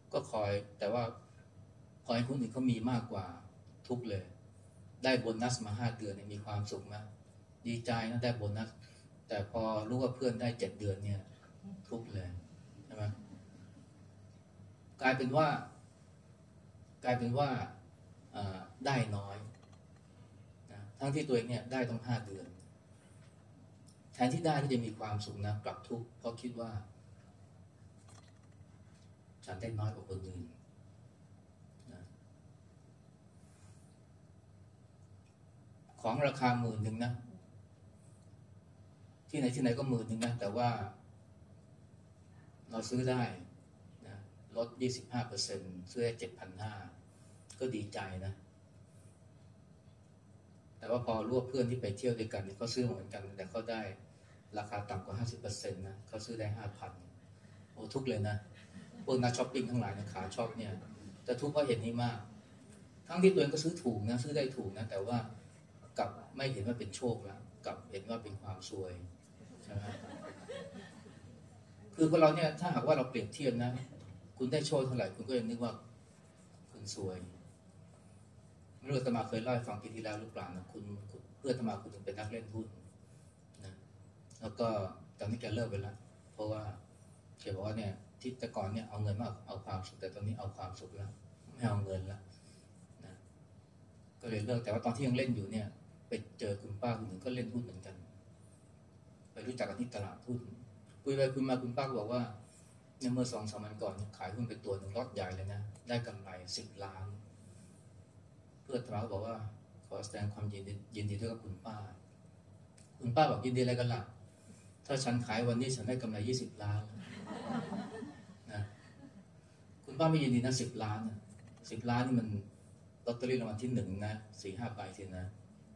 พอให้คนอื่นเขามีมากกว่าทุกเลยได้โบนัสมา5 เดือนเนี่ยมีความสุขไหมดีใจนะได้โบนัสแต่พอรู้ว่าเพื่อนได้7 เดือนเนี่ยทุกเลยใช่ไหมกลายเป็นว่าได้น้อยนะทั้งที่ตัวเองเนี่ยได้ต้อง5 เดือนแทนที่ได้ที่จะมีความสุขนะกลับทุกข์เพราะคิดว่าฉันได้น้อยกว่าคนอื่นของราคา10,000นะที่ไหนก็10,000นะแต่ว่าเราซื้อได้นะลด 25% ซื้อได้ 7,500 ก็ดีใจนะแต่ว่าพอรู้ว่าเพื่อนที่ไปเที่ยวด้วยกันเขาซื้อเหมือนกันแต่เขาได้ราคาต่ำกว่า 50% นะเขาซื้อได้ 5,000 โอ้ทุกเลยนะพวกนักช้อปปิ้งทั้งหลายนะขาช็อปเนี่ยจะทุกข์เพราะเห็นนี้มากทั้งที่ตัวเองก็ซื้อถูกนะซื้อได้ถูกนะแต่ว่ากลับไม่เห็นว่าเป็นโชคแล้วกลับเห็นว่าเป็นความซวยใช่ไหมคือพวกเราเนี่ยถ้าหากว่าเราเปรียบเทียบนะคุณได้โชคเท่าไหร่คุณก็ยังนึกว่าคุณซวยไม่รู้อาตมาเคยเล่าให้ฟังปีที่แล้วหรือเปล่านะคุณเพื่อนอาตมาคุณถึงเป็นนักเล่นหุ้นนะแล้วก็ตอนนี้แกเลิกไปแล้วเพราะว่าแกบอกว่าเนี่ยที่แต่ก่อนเนี่ยเอาเงินมาเอาความสุขแต่ตอนนี้เอาความสุขแล้วไม่เอาเงินแล้วนะก็เลยเลิกแต่ว่าตอนที่ยังเล่นอยู่เนี่ยไปเจอคุณป้าคนหนึ่งก็เล่นหุ้นเหมือนกันไปรู้จักกันที่ตลาดหุ้นคุยไปคุยมาคุณป้าก็บอกว่าเนี่ยเมื่อ2-3 วันก่อนขายหุ้นไปตัวหนึ่งล็อตใหญ่เลยนะได้กำไร10 ล้านเพื่อนเราบอกว่าขอแสดงความยินดีด้วยกับคุณป้าบอกยินดีอะไรกันล่ะถ้าฉันขายวันนี้ฉันได้กำไร20 ล้านนะคุณป้าไม่ยินดีนะ10 ล้านนะ10 ล้านนี่มันลอตเตอรี่รางวัลที่1นะ4-5 ใบทีนะ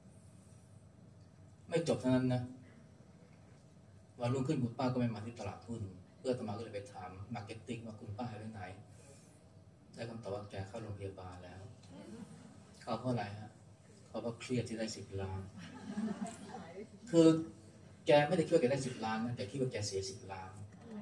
ไม่จบเท่านั้นนะวันรุ่งขึ้นคุณป้าก็ไม่มาที่ตลาดหุ้นเพื่อนอาตมาก็เลยไปถามมาร์เก็ตติ้งว่าคุณป้าหายไปไหนได้คำตอบว่าแกเข้าโรงพยาบาลแล้วเขาเพราะอะไรฮะเขาเพราะเครียดที่ได้10 ล้านคือแกไม่ได้คิดว่าแกได้10 ล้านนะแกคิดว่าแกเสีย10 ล้าน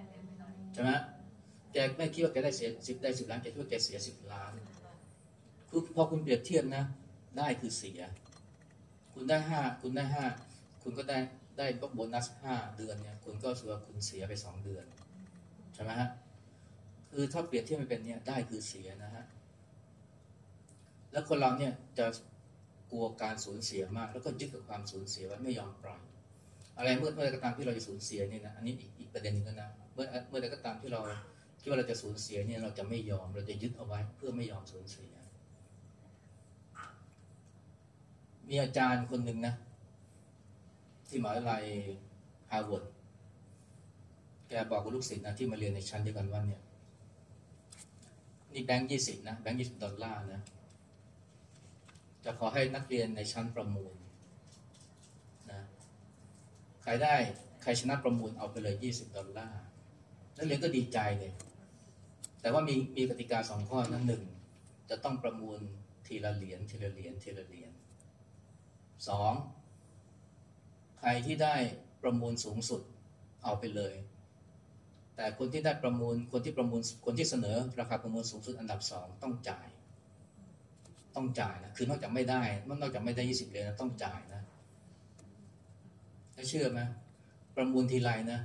ใช่ไหมแกไม่คิดว่าแกได้10 ล้านแกคิดว่าแกเสีย10 ล้านคคือพอคุณเปรียบเทียบนะได้คือเสียคุณได้ห้าคุณก็ได้โบนัส5 เดือนเนี่ยคุณก็ถือว่าคุณเสียไป2 เดือนใช่ไหมฮะคือถ้าเปรียบเทียบไม่เป็นเนี่ยได้คือเสียนะฮะแล้วคนเราเนี่ยจะกลัวการสูญเสียมากแล้วก็ยึดกับความสูญเสียไว้ไม่ยอมปล่อยอะไรเมื่อใดก็ตามที่เราจะสูญเสียเนี่ยนะอันนี้อีกประเด็นหนึ่งนะเมื่อใดก็ตามที่เราคิดว่าเราจะสูญเสียเนี่ยเราจะไม่ยอมเราจะยึดเอาไว้เพื่อไม่ยอมสูญเสียมีอาจารย์คนหนึ่งนะที่มหาวิทยาลัยฮาร์วาร์ดแกบอกกับลูกศิษย์นะที่มาเรียนในชั้นเดียวกันว่าเนี่ยนี่แบงค์ 20นะแบงค์$20นะจะขอให้นักเรียนในชั้นประมูลนะใครชนะประมูลเอาไปเลย$20นักเรียนก็ดีใจเลยแต่ว่ามีกติกา2 ข้อนั้น1จะต้องประมูลทีละเหรียญ2ใครที่ได้ประมูลสูงสุดเอาไปเลยแต่คนที่เสนอราคาประมูลสูงสุดอันดับ2ต้องจ่ายนะคือนอกจากไม่ได้20 เหรียญนะต้องจ่ายนะแล้วเชื่อไหมประมูลทีไรนะ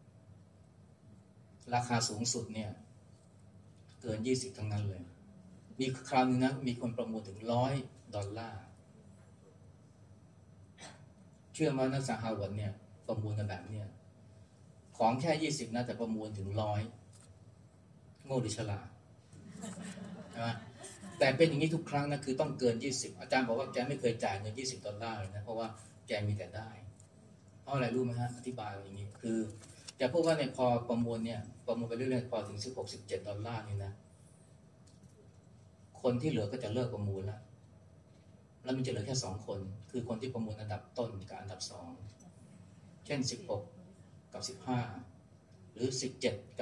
ราคาสูงสุดเนี่ยเกิน20ทั้งนั้นเลยมีคราวนึงนะมีคนประมูลถึง$100เชื่อไหมนักศึกษาฮาร์วาร์ดเนี่ยประมูลกันแบบเนี่ยของแค่20นะแต่ประมูลถึง100โง่หรือฉลาดใช่ไหมแต่เป็นอย่างนี้ทุกครั้งนะคือต้องเกิน20อาจารย์บอกว่าแกไม่เคยจ่ายเงิน$20เลยนะเพราะว่าแกมีแต่ได้เพราะอะไรรู้ไหมฮะอธิบายอย่างนี้คือแกพูดว่าเนี่ยพอประมูลไปเรื่อยๆพอถึง$16-17นี่นะคนที่เหลือก็จะเลิกประมูลแล้วมันจะเหลือแค่2 คนคือคนที่ประมูลอันดับต้นกับอันดับ2เช่น16กับ15หรือ17กับ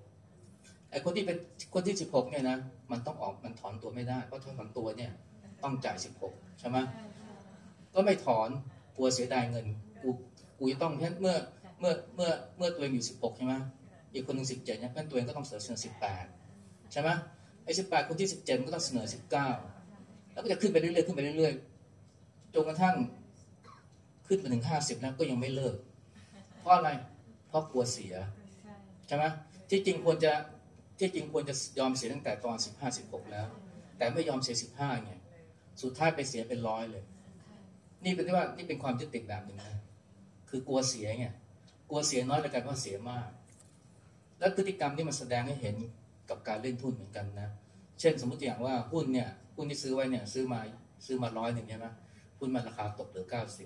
16ไอ้คนที่16เนี่ยนะมันถอนตัวไม่ได้เพราะถ้าถอนตัวเนี่ยต้องจ่าย16ใช่ไหมก็ไม่ถอนกลัวเสียดายเงินกูจะต้องเพราะเมื่อตัวเองอยู่16ใช่ไหมอีกคนหนึ่ง17เนี่ยเพื่อนตัวเองก็ต้องเสนอ18ใช่ไหมไอ้18คนที่17ก็ต้องเสนอ19แล้วก็จะขึ้นไปเรื่อยๆจนกระทั่งขึ้นไปถึง50แล้วก็ยังไม่เลิกเพราะอะไรเพราะกลัวเสียใช่ไหมที่จริงควรจะยอมเสียตั้งแต่ตอน15-16แล้วแต่ไม่ยอมเสีย15ไงสุดท้ายไปเสียเป็น100เลยนี่เป็นความยึดติดแบบหนึ่งนะคือกลัวเสียไงกลัวเสียน้อยแต่กลายเป็นว่าเสียมากแล้วพฤติกรรมที่มันแสดงให้เห็นกับการเล่นหุ้นเหมือนกันนะเช่นสมมติอย่างว่าหุ้นที่ซื้อไว้เนี่ยซื้อมา100ใช่ไหมหุ้นมันราคาตกเหลือ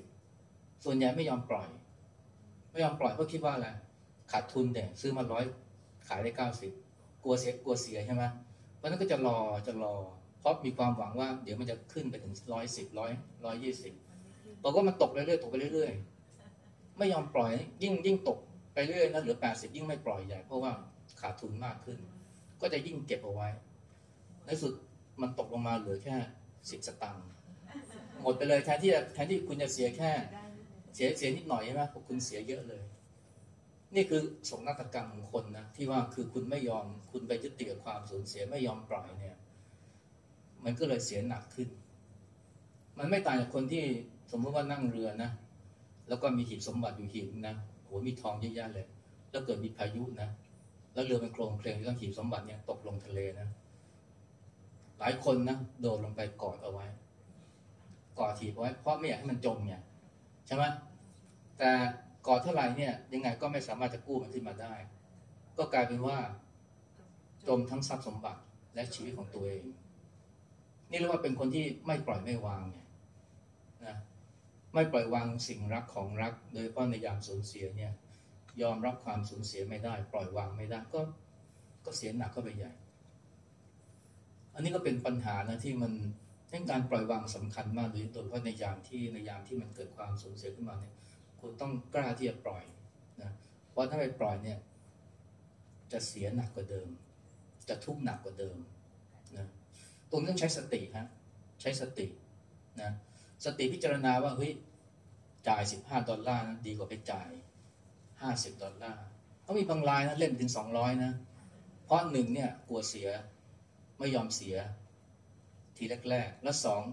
90ส่วนใหญ่ไม่ยอมปล่อยเพราะคิดว่าอะไรขาดทุนเนี่ยซื้อมา100ขายได้90กลัวเสียใช่ไหมเพราะนั้นก็จะรอเพราะมีความหวังว่าเดี๋ยวมันจะขึ้นไปถึง110 120บอกว่ามันตกเรื่อยๆไม่ยอมปล่อยยิ่งตกไปเรื่อยนะเหลือ80ยิ่งไม่ปล่อยใหญ่เพราะว่าขาดทุนมากขึ้นก็จะยิ่งเก็บเอาไว้ในสุดมันตกลงมาเหลือแค่10 สตางค์หมดไปเลยแทนที่คุณจะเสียแค่เสียนิดหน่อยใช่ไหมคุณเสียเยอะเลยนี่คือโศกนาฏกรรมของคนนะที่ว่าคือคุณไม่ยอมคุณไปยึดติดกับความสูญเสียไม่ยอมปล่อยเนี่ยมันก็เลยเสียหนักขึ้นมันไม่ต่างจากคนที่สมมติว่านั่งเรือนะแล้วก็มีหีบสมบัติอยู่หีบนะโหมีทองเยอะแยะเลยแล้วเกิดมีพายุนะแล้วเรือเป็นโคลงเคลงแล้วหีบสมบัติเนี่ยตกลงทะเลนะหลายคนนะโดดลงไปกอดเอาไว้กอดหีบเอาไว้เพราะไม่อยากให้มันจมเนี่ยใช่ไหมแต่กอดเท่าไหร่เนี่ยยังไงก็ไม่สามารถจะกู้มันขึ้นมาได้ก็กลายเป็นว่าจมทั้งทรัพย์สมบัติและชีวิตของตัวเองนี่เรียกว่าเป็นคนที่ไม่ปล่อยไม่วางไงนะไม่ปล่อยวางสิ่งรักของรักโดยเฉพาะในยามสูญเสียเนี่ยยอมรับความสูญเสียไม่ได้ปล่อยวางไม่ได้ก็เสียหนักเข้าไปใหญ่อันนี้ก็เป็นปัญหานะที่มันการปล่อยวางสำคัญมากโดยเฉพาะในยามที่มันเกิดความสูญเสียขึ้นมาเนี่ยคุณต้องกล้าที่จะปล่อยนะเพราะถ้าไม่ปล่อยเนี่ยจะเสียหนักกว่าเดิมจะทุกข์หนักกว่าเดิมนะตรงนี้ต้องใช้สติฮะใช้สตินะสติพิจารณาว่าเฮ้ยจ่าย$15นะดีกว่าไปจ่าย$50เขามีบางรายนะเล่นถึง200นะเพราะ1เนี่ยกลัวเสียไม่ยอมเสียทีแรกๆแล้วสอง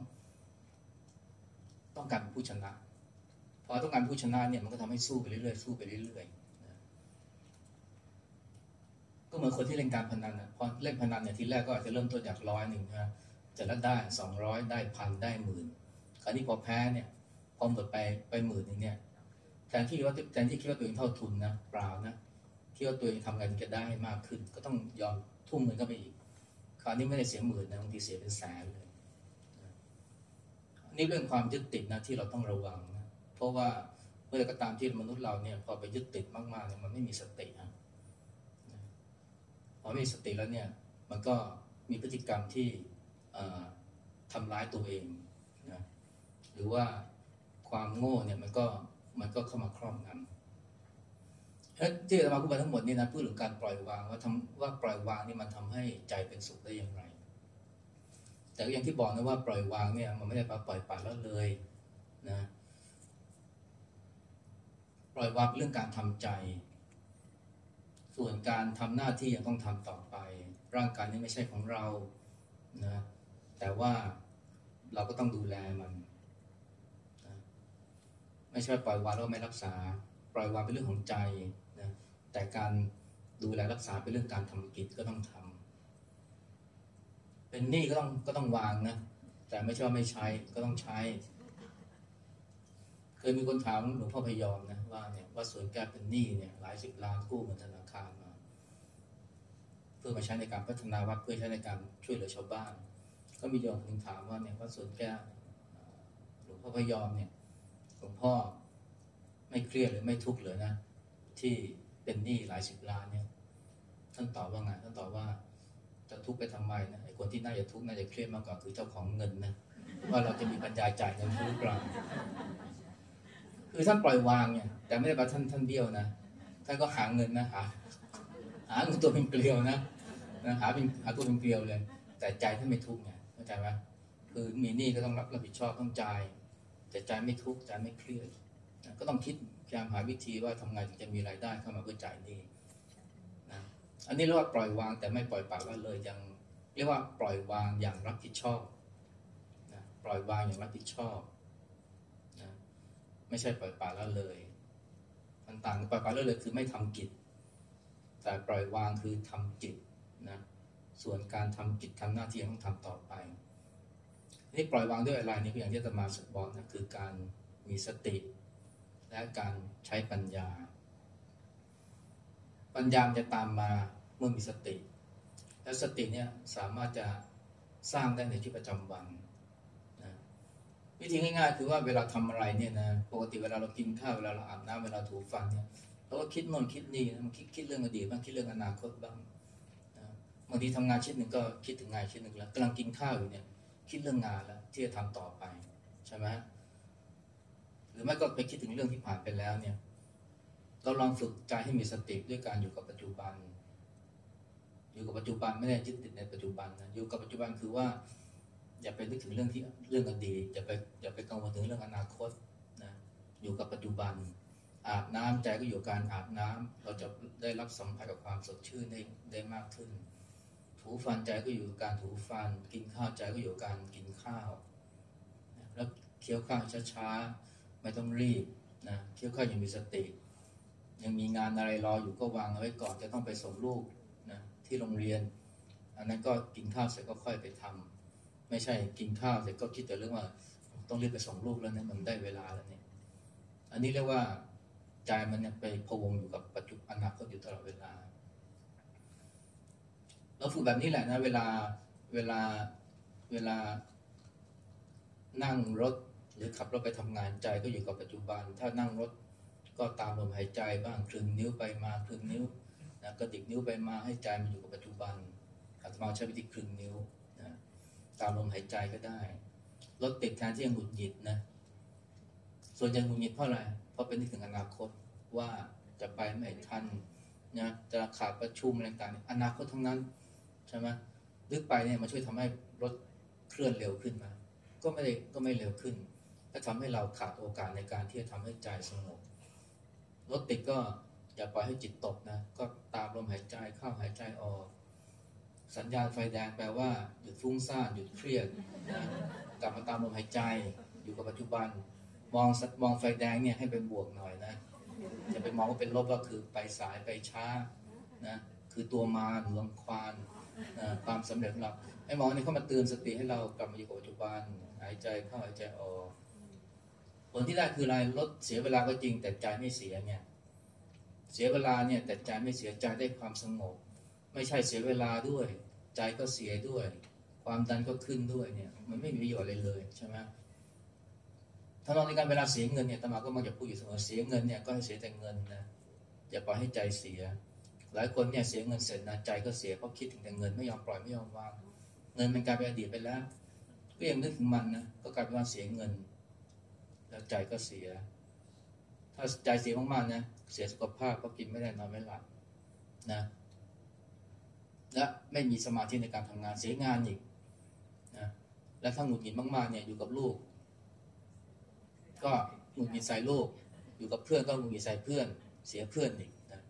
ต้องการเป็นผู้ชนะพอต้องการผู้ชนะเนี่ยมันก็ทำให้สู้ไปเรื่อยๆสู้ไปเรื่อยๆนะก็เหมือนคนที่เล่นการพนันนะพอเล่นพนันเนี่ยทีแรกก็อาจจะเริ่มต้นจาก100นะจะละได้200ได้1,000ได้10,000คราวนี้พอแพ้เนี่ยพอหมดไป10,000เนี่ยแทนที่คิดว่าตัวเองเท่าทุนนะเปล่านะคิดว่าตัวเองทำไงถึงจะได้มากขึ้นก็ต้องยอมทุ่มเงินเข้าไปอีกคราวนี้ไม่ได้เสีย10,000นะบางทีเสียเป็นแสนเลยนี่เรื่องความยึดติดนะที่เราต้องระวังนะเพราะว่าเมื่อใดก็ตามที่มนุษย์เราเนี่ยพอไปยึดติดมากๆเนี่ยมันไม่มีสตินะพอไม่มีสติแล้วเนี่ยมันก็มีพฤติกรรมที่ทำร้ายตัวเองนะหรือว่าความโง่เนี่ยมันก็เข้ามาครอบงำที่เรามาพูดไปทั้งหมดนี่นะพูดถึงการปล่อยวางว่าปล่อยวางนี่มันทำให้ใจเป็นสุขได้อย่างไรแต่ก็อย่างที่บอกนะว่าปล่อยวางเนี่ยมันไม่ได้ปล่อยปละละเลยนะปล่อยวางเป็นเรื่องการทำใจส่วนการทำหน้าที่ยังต้องทำต่อไปร่างกายนี้ไม่ใช่ของเรานะแต่ว่าเราก็ต้องดูแลมันนะไม่ใช่ปล่อยวางแล้วไม่รักษาปล่อยวางเป็นเรื่องของใจนะแต่การดูแลรักษาเป็นเรื่องการทำกิจก็ต้องทำเป็นหนี้ก็ต้องวางนะแต่ไม่ใช่ว่าไม่ใช้ก็ต้องใช้เคยมีคนถามหลวงพ่อพยอมนะว่าสวนแกเป็นหนี้เนี่ยหลายสิบล้านกู้เงินธนาคารมาเพื่อมาใช้ในการพัฒนาวัดเพื่อใช้ในการช่วยเหลือชาวบ้านก็มีโยมคนถามว่าเนี่ยว่าสวนแกหลวงพ่อพยอมเนี่ยหลวงพ่อไม่เครียดหรือไม่ทุกข์เลยนะที่เป็นหนี้หลายสิบล้านเนี่ยท่านตอบว่าไงท่านตอบว่าจะทุกข์ไปทำไมนะไอ้คนที่น่าจะทุกข์น่าจะเครียดมากกว่าคือเจ้าของเงินนะว่าเราจะมีปัญญาจ่ายเงินหรือเปล่าคือท่านปล่อยวางเนี่ยแต่ไม่ได้ว่าท่านเบี้ยวนะท่านก็หาเงินนะหาเงินตัวเป็นเกลียวนะหาตัวเป็นเกลียวเลยแต่ใจท่านไม่ทุกข์ไงเข้าใจไหมคือมีหนี้ก็ต้องรับผิดชอบต้องจ่ายแต่ใจไม่ทุกข์ใจไม่เครียดก็ต้องคิดพยายามหาวิธีว่าทำไงถึงจะมีรายได้เข้ามาเพื่อจ่ายหนี้นะอันนี้เรียกว่าปล่อยวางแต่ไม่ปล่อยปละละเลยยังเรียกว่าปล่อยวางอย่างรับผิดชอบนะปล่อยวางอย่างรับผิดชอบไม่ใช่ปล่อยปละละเลยมันต่างปล่อยปละละเลยคือไม่ทำกิจแต่ปล่อยวางคือทำกิจนะส่วนการทำกิจทำหน้าที่ต้องทำต่อไปนี่ปล่อยวางด้วยอะไรนี่ก็อย่างที่อาตมาบอกนะคือการมีสติและการใช้ปัญญาจะตามมาเมื่อมีสติและสติเนี่ยสามารถจะสร้างได้ในชีวิตประจำวันวิธีง่ายๆคือว่าเวลาทำอะไรเนี่ยนะปกติเวลาเรากินข้าวเวลาเราอาบน้ำเวลาถูฟันเนี่ยเราก็คิดโน่นคิดนี่มันคิดเรื่องอดีตบ้างคิดเรื่องอนาคตบ้างบางทีทำงานชิ้นหนึ่งก็คิดถึงงานชิ้นหนึ่งแล้วกำลังกินข้าวอยู่เนี่ยคิดเรื่องงานแล้วที่จะทำต่อไปใช่ไหมหรือไม่ก็ไปคิดถึงเรื่องที่ผ่านไปแล้วเนี่ยเราลองฝึกใจให้มีสติด้วยการอยู่กับปัจจุบันไม่ได้ยึดติดในปัจจุบันนะอยู่กับปัจจุบันคือว่าอย่าไปนึกถึงเรื่องอดีตอย่าไปกังวลถึงเรื่องอนาคตนะอยู่กับปัจจุบันอาบน้ำใจก็อยู่กับการอาบน้ำเราจะได้รับสัมผัสกับความสดชื่นได้มากขึ้นถูฟันใจก็อยู่กับการถูฟันกินข้าวใจก็อยู่กับการกินข้าวแล้วเคี้ยวข้าวช้าๆไม่ต้องรีบนะเคี้ยวข้าวอย่างมีสติยังมีงานอะไรรออยู่ก็วางเอาไว้ก่อนจะต้องไปส่งลูกนะที่โรงเรียนอันนั้นก็กินข้าวเสร็จก็ค่อยไปทำไม่ใช่กินข้าวเสร็จก็คิดแต่เรื่องว่าต้องรีบไปส่งลูกแล้วเนี่ยมันได้เวลาแล้วเนี่ยอันนี้เรียกว่าใจมันเนี่ยไปพะวงอยู่กับปัจจุบันอนาคตอยู่ตลอดเวลาเราฝึกแบบนี้แหละนะเวลานั่งรถหรือขับรถไปทำงานใจก็อยู่กับปัจจุบันถ้านั่งรถก็ตามลมหายใจบ้างคลึงนิ้วไปมาคลึงนิ้วนะกระดิกนิ้วไปมาให้ใจมันอยู่กับปัจจุบันอาตมาใช้วิธีคลึงนิ้วนะตามลมหายใจก็ได้รถติดแทนที่จะหงุดหงิดนะส่วนใหญ่หงุดหงิดเพราะอะไรเพราะเป็นนึกถึงอนาคตว่าจะไปไม่ทันนะจะขาดประชุมอะไรต่างๆอนาคตทั้งนั้นใช่ไหมลึกไปเนี่ยมันช่วยทำให้รถเคลื่อนเร็วขึ้นมาก็ไม่เร็วขึ้นและทำให้เราขาดโอกาสในการที่จะทำให้ใจสงบรถติดก็อย่าปล่อยให้จิตตกนะก็ตามลมหายใจเข้าหายใจออกสัญญาณไฟแดงแปลว่าหยุดฟุ้งซ่านหยุดเครียดนะกลับมาตามลมหายใจอยู่กับปัจจุบันมองไฟแดงเนี่ยให้เป็นบวกหน่อยนะอย่าไปมองว่าเป็นลบว่าคือไปสายไปช้านะคือตัวมารรังควานความสำเร็จของเราไอ้หมอเนี่ยเขามาเตือนสติให้เรากลับมาอยู่กับปัจจุบันหายใจเข้าหายใจออกผลที่ได้คืออะไรลดเสียเวลาก็จริงแต่ใจไม่เสียเนี่ยเสียเวลาเนี่ยแต่ใจไม่เสียใจได้ความสงบไม่ใช่เสียเวลาด้วยใจก็เสียด้วยความดันก็ขึ้นด้วยเนี่ยมันไม่มีประโยชน์เลยเลยใช่ไหมถ้าเราในการเวลาเสียเงินเนี่ยตมาก็มักจะพูดอยู่เสมอเสียเงินเนี่ยก็ให้เสียแต่เงินนะอย่าปล่อยให้ใจเสียหลายคนเนี่ยเสียเงินเสร็จนะใจก็เสียเพราะคิดถึงแต่เงินไม่ยอมปล่อยไม่ยอมวางเงินมันกลายเป็นอดีตไปแล้วก็ยังนึกถึงมันนะก็กลายเป็นว่าเสียเงินแล้วใจก็เสียถ้าใจเสียมากๆนะเสียสุขภาพก็กินไม่ได้นอนไม่หลับนะและไม่มีสมาธิในการทำงานเสียงานอีกนะและถ้าหงุดหงิดมากๆเนี่ยอยู่กับลูกก็หงุดหงิดใส่ลูกอยู่กับเพื่อนก็หงุดหงิดใส่เพื่อนเสียเพื่อนอีกนะ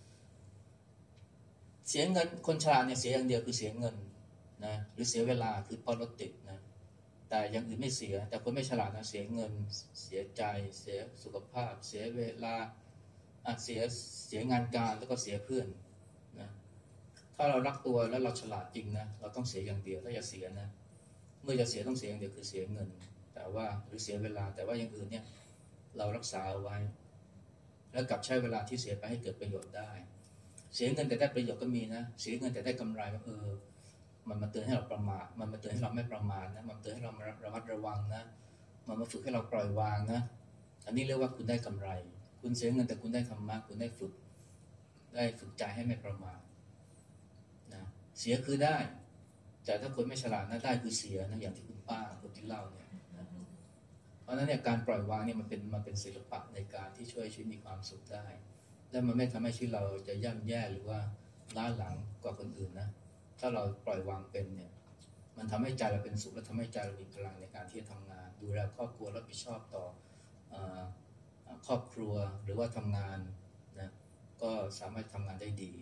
เสียเงินคนฉลาดเนี่ยเสียอย่างเดียวคือเสียเงินนะหรือเสียเวลาคือพอรถติดนะแต่อย่างอื่นไม่เสียแต่คนไม่ฉลาดนะเสียเงินเสียใจเสียสุขภาพเสียเวลาเสียงานการแล้วก็เสียเพื่อนนะถ้าเรารักตัวแล้วเราฉลาดจริงนะเราต้องเสียอย่างเดียวถ้าอย่าเสียนะเมื่อจะเสียต้องเสียอย่างเดียวคือเสียเงินแต่ว่าหรือเสียเวลาแต่ว่าอย่างอื่นเนี่ยเรารักษาเอาไว้แล้วกลับใช้เวลาที่เสียไปให้เกิดประโยชน์ได้เสียเงินแต่ได้ประโยชน์ก็มีนะเสียเงินแต่ได้กำไรมันมาเตือนให้เราประมาทมันมาเตือนให้เราไม่ประมาทนะมันเตือนให้เราระมัดระวังนะมันมาฝึกให้เราปล่อยวางนะอันนี้เรียกว่าคุณได้กำไรคุณเสียเงินแต่คุณได้ธรรมะคุณได้ฝึกใจให้ไม่ประมาทนะเสียคือได้แต่ถ้าคนไม่ฉลาดนะได้คือเสียนะอย่างที่คุณป้าคนที่เล่าเนี่ยนะเพราะฉะนั้นเนี่ยการปล่อยวางเนี่ยมันเป็นศิลปะในการที่ช่วยชีวิตมีความสุขได้และมันไม่ทำให้ชีวิตเราจะย่ำแย่หรือว่าล้าหลังกว่าคนอื่นนะถ้าเราปล่อยวางเป็นเนี่ยมันทำให้ใจเราเป็นสุขและทำให้ใจเรามีพลังในการที่จะทำงานดูแลครอบครัวรับผิดชอบต่อครอบครัวหรือว่าทำงานนะก็สามารถทำงานได้ดี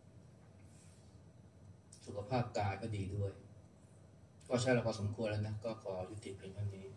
สุขภาพกายก็ดีด้วยก็ใช้เราพอสมควรแล้วนะก็ขอยุติเพียงเท่านี้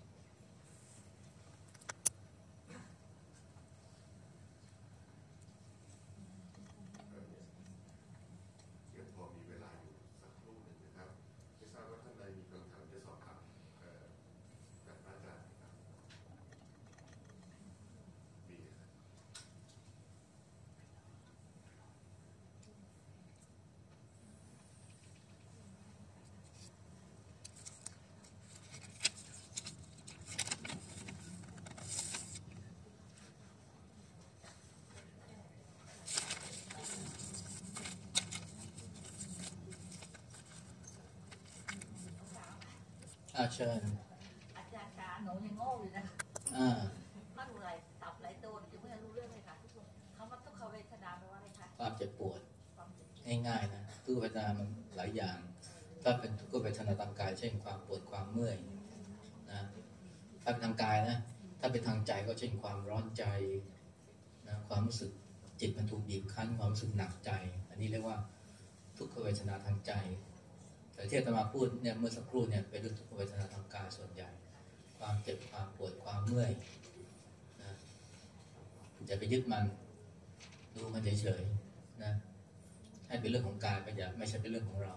เชิญอาจารย์คะหนูยังโง่อยู่นะมันอะไรตับไหลโตจะไม่รู้เรื่องเลยค่ะเขามาทุกขเวทนาแปลว่าอะไรคะความเจ็บปวดง่ายๆนะทุกขเวทนามันหลายอย่างถ้าเป็นทุกขเวทนาทางกายเช่นความปวดความเมื่อยนะถ้าเป็นทางกายนะถ้าเป็นทางใจก็เช่นความร้อนใจนะความรู้สึกจิตมันถูกบีบคั้นความรู้สึกหนักใจอันนี้เรียกว่าทุกขเวทนาทางใจแต่ที่อาตมาพูดเนี่ยเมื่อสักครู่เนี่ยเป็นเรื่องทุกขเวทนาทางกายส่วนใหญ่ความเจ็บความปวดความเมื่อยนะอย่าไปยึดมันดูมันเฉยๆนะให้เป็นเรื่องของกายไปอย่าไม่ใช่เป็นเรื่องของเรา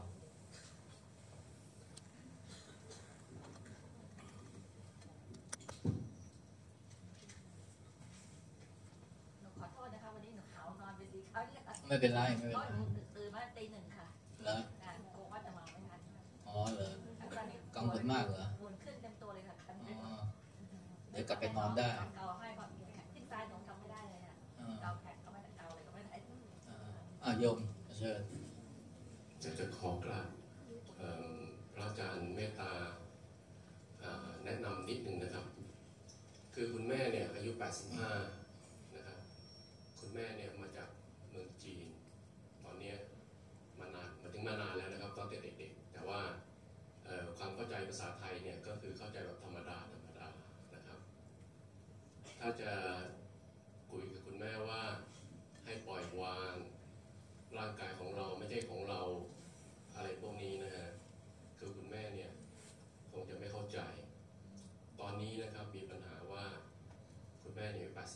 ขอโทษนะคะวันนี้หนูขาวนอนเป็นดีเขาเนี่ยไม่เป็นไรไม่เป็นไรตื่นมาตี 1ค่ะแล้วโกว่าจะมาไม่ทันอ๋อเหรอกังวลมากเหรอปวดขึ้นเต็มตัวเลยค่ะเดี๋ยวกลับไปนอนได้เกาให้ความที่ซ้ายหนูทำไม่ได้เลยอ่ะเกาแขนก็ไม่ได้เกาอะไรก็ไม่ได้โยมเชิญจะขอกราบพระอาจารย์เมตตาแนะนำนิดหนึ่งนะครับคือคุณแม่เนี่ยอายุ85นะครับคุณแม่เนี่ยมาจากเมืองจีนตอนนี้มาถึงมานานแล้วนะครับตอนเด็กๆแต่ว่าความเข้าใจภาษาไทยเนี่ยก็คือเข้าใจแบบธรรมดานะครับถ้าจะคุยกับคุณแม่ว่าให้ปล่อยวางร่างกายของเราไม่ใช่ของเราอะไรพวกนี้นี้นะครับมีปัญหาว่าคุณแม่เนี่ย85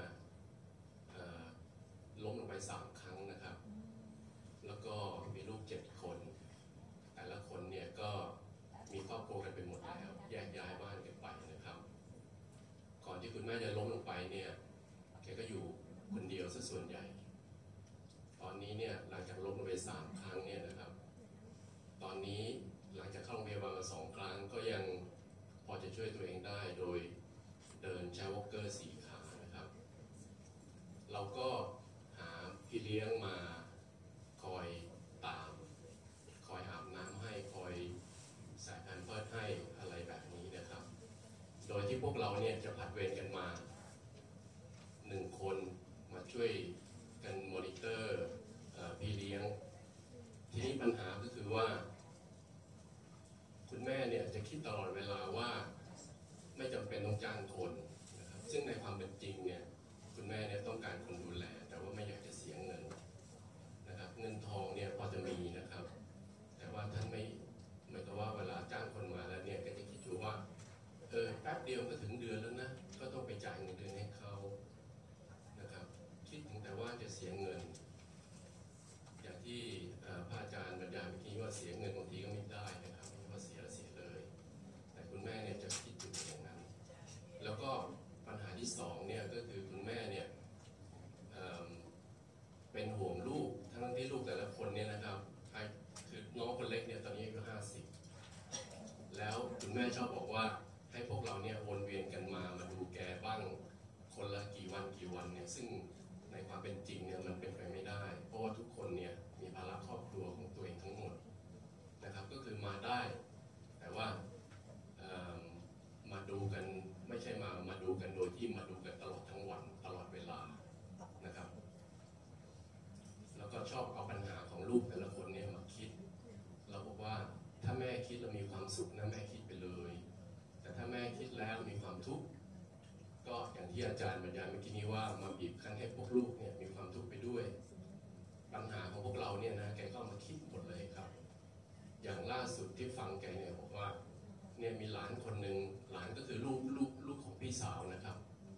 ล้มลงไป3 ครั้งนะครับแล้วก็มีลูก7 คนแต่ละคนเนี่ยก็มีครอบครัวกันไปหมดแล้วแยกย้ายบ้านกันไปนะครับก่อนที่คุณแม่จะล้มลงไปเนี่ยแกก็อยู่คนเดียวซะส่วนใหญ่ตอนนี้เนี่ยหลังจากล้มลงไป3 ครั้งเนี่ยนะครับตอนนี้หลังจากเข้าโรงพยาบาลมา2 ครั้งก็ยังพอจะช่วยตัวเองได้โดยเดินใช้วอล์กเกอร์4 ขานะครับเราก็หาพี่เลี้ยงมาคอยตามคอยอาบน้ำให้คอยใส่แพมเพิร์สให้อะไรแบบนี้นะครับโดยที่พวกเราเนี่ยจะผัดเวรกันมา1 คนมาช่วยกันมอนิเตอร์พี่เลี้ยงทีนี้ปัญหาก็คือว่าคุณแม่เนี่ยจะคิดตลอดเวลาว่าไม่จำเป็นต้องจ้างคนนะครับซึ่งในความเป็นจริงเนี่ยคุณแม่เนี่ยต้องการคนดูแลแต่ว่าไม่อยากจะเสียเงินนะครับเงินทองเนี่ยพอจะมีนะครับแต่ว่าท่านไม่เหมือนกับว่าเวลาจ้างคนมาแล้วเนี่ยก็จะคิดอยู่ว่าแป๊บเดียวก็ถึงเดือนแล้วนะก็ต้องไปจ่ายเงินเดือนให้เขานะครับคิดถึงแต่ว่าจะเสียเงินอย่างที่พระอาจารย์บรรยายเมื่อกี้ว่าเสียเงินบางทีก็ไม่ได้นะครับไม่ว่าเสียแล้วเสียเลยแต่คุณแม่เนี่ยจะคิดอยู่อย่างนั้นแล้วก็ปัญหาที่2เนี่ยก็คือคุณแม่เนี่ยเป็นห่วงลูกทั้งที่ลูกแต่ละคนเนี่ยนะครับคือน้องคนเล็กเนี่ยตอนนี้อายุ50แล้วคุณแม่ชอบบอกว่าให้พวกเราเนี่ยวนเวียนกันมาดูแกบ้างคนละกี่วันเนี่ยซึ่งในความเป็นจริงเนี่ยมันเป็นไปไม่ได้เพราะว่าทุกคนเนี่ยมีภาระครอบครัวของตัวเองทั้งหมดนะครับก็คือมาได้แต่ว่ามาดูกันไม่ใช่มาดูกันโดยที่มาดูกันตลอดทั้งวันตลอดเวลานะครับแล้วก็ชอบเอาปัญหาของลูกแต่ละคนเนี่ยมาคิดเราบอกว่าถ้าแม่คิดแล้วมีความสุขนะแม่คิดไปเลยแต่ถ้าแม่คิดแล้วมีความทุกข์ก็อย่างที่อาจารย์บรรยายเมื่อกี้นี้ว่ามาบีบคั้นให้พวกลูกเนี่ยมีความทุกข์ไปด้วยปัญหาของพวกเราเนี่ยนะแกก็มาคิดหมดเลยครับอย่างล่าสุดที่ฟังแกเนี่ยบอกว่าเนี่ยมีหลานคนหนึ่งหลานก็คือลูกของพี่สาวนะครับ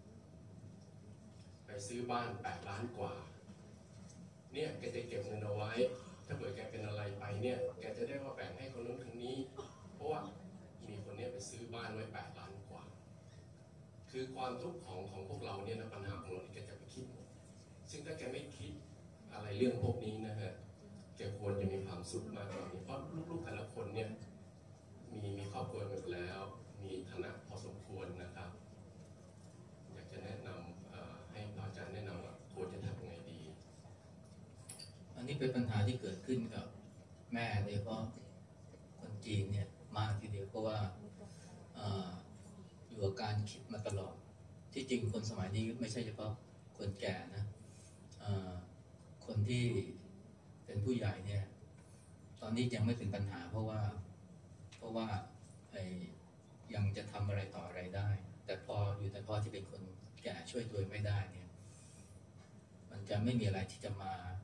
ไปซื้อบ้าน8 ล้านกว่าเนี่ยแกจะเก็บเงินเอาไว้ถ้าเกิดแกเป็นอะไรไปเนี่ยแกจะได้ว่าแบ่งให้คนนู้นคนนี้เพราะว่ามีคนนี้ไปซื้อบ้านไว้8 ล้านกว่าคือความทุกข์ของพวกเราเนี่ยนะปัญหาของเราแกจะไปคิดซึ่งถ้าแกไม่คิดอะไรเรื่องพวกนี้นะฮะแกควรจะมีความสุขมากกว่านี้เพราะลูกๆแต่ละคนเนี่ยมีครอบครัวหมดแล้วมีฐานะพอสมควรนะครับอยากจะแนะนำให้พระอาจารย์แนะนำว่าควรจะทำยังไงดีอันนี้เป็นปัญหาที่เกิดขึ้นกับแม่โดยเฉพาะคนจีนเนี่ยมากทีเดียวเพราะว่าอยู่กับการคิดมาตลอดที่จริงคนสมัยนี้ไม่ใช่เฉพาะคนแก่นะคนที่เป็นผู้ใหญ่เนี่ยตอนนี้ยังไม่ถึงปัญหาเพราะว่ายังจะทำอะไรต่ออะไรได้แต่พอที่เป็นคนแก่ช่วยตัวไม่ได้เนี่ยมันจะไม่มีอะไรที่จะ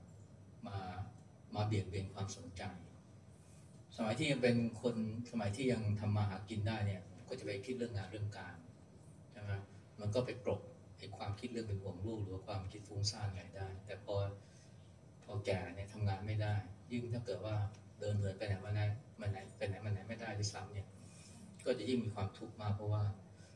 มาเบี่ยงเบนความสนใจสมัยที่ยังเป็นคนสมัยที่ยังทำมาหากินได้เนี่ยก็จะไปคิดเรื่องงานเรื่องการใช่ไหมมันก็ไปปลดไอ้ความคิดเรื่องเป็นห่วงลูกหรือว่าความคิดฟุ้งซ่านอะไรได้แต่พอแก่เนี่ยทำงานไม่ได้ยิ่งถ้าเกิดว่าเดินไปไหนมาไหนไม่ได้ด้วยซ้ำเนี่ยก็จะยิ่งมีความทุกข์มากเพราะว่า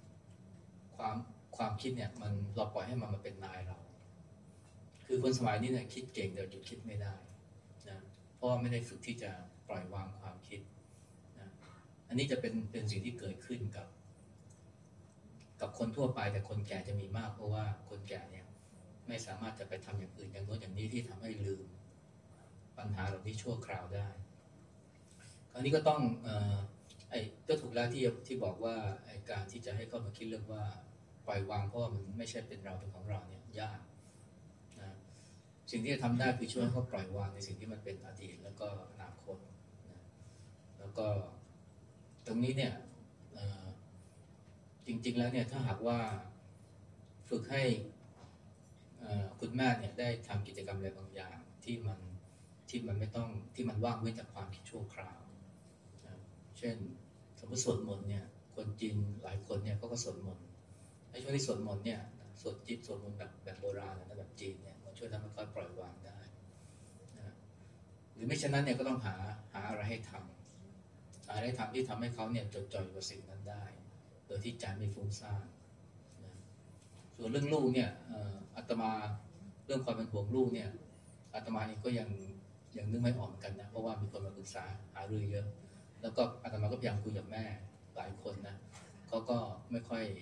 ความคิดเนี่ยมันเราปล่อยให้มันมาเป็นนายเราคือคนสมัยนี้เนี่ยคิดเก่งแต่หยุดคิดไม่ได้นะเพราะไม่ได้ฝึกที่จะปล่อยวางความคิดนะอันนี้จะเป็นสิ่งที่เกิดขึ้นกับคนทั่วไปแต่คนแก่จะมีมากเพราะว่าคนแก่เนี่ยไม่สามารถจะไปทำอย่างอื่นอย่างโน้นอย่างนี้ที่ทำให้ลืมปัญหาเหล่านี้ชั่วคราวได้คราวนี้ก็ต้องก็ถูกแล้วที่บอกว่าการที่จะให้เข้ามาคิดเรื่องว่าปล่อยวางเพราะว่ามันไม่ใช่เป็นเราเป็นของเราเนี่ยยากนะสิ่งที่จะทำได้คือช่วยเขาปล่อยวางในสิ่งที่มันเป็นอดีตแล้วก็อนาคตนะแล้วก็ตรงนี้เนี่ยจริงๆแล้วเนี่ยถ้าหากว่าฝึกให้คุณแม่เนี่ยได้ทำกิจกรรมอะไรบางอย่างที่มันไม่ต้องที่มันว่างเว้นจากความคิดชั่วคราวนะเช่นสมมติสวดมนต์เนี่ยคนจีนหลายคนเนี่ยก็สวดมนต์ในช่วงที่สวดมนต์เนี่ยสวดจิตสวดมนต์แบบโบราณนะแบบจีนเนี่ยมันช่วยทำให้เขาปล่อยวางได้นะหรือไม่เช่นนั้นเนี่ยก็ต้องหาอะไรให้ทำอะไรให้ทำที่ทำให้เขาเนี่ยจดจ่ออยู่กับสิ่งนั้นได้โดยที่ใจไม่ฟุ้งซ่านนะส่วนเรื่องลูกเนี่ยอาตมาเรื่องความเป็นห่วงลูกเนี่ยอาตมาเองก็ยังนึกไม่ออกกันนะเพราะว่ามีคนมาปรึกษาหารือเยอะแล้วก็อาตมาก็พยายามคุยกับแม่หลายคนนะเขาก็ไม่ค่อย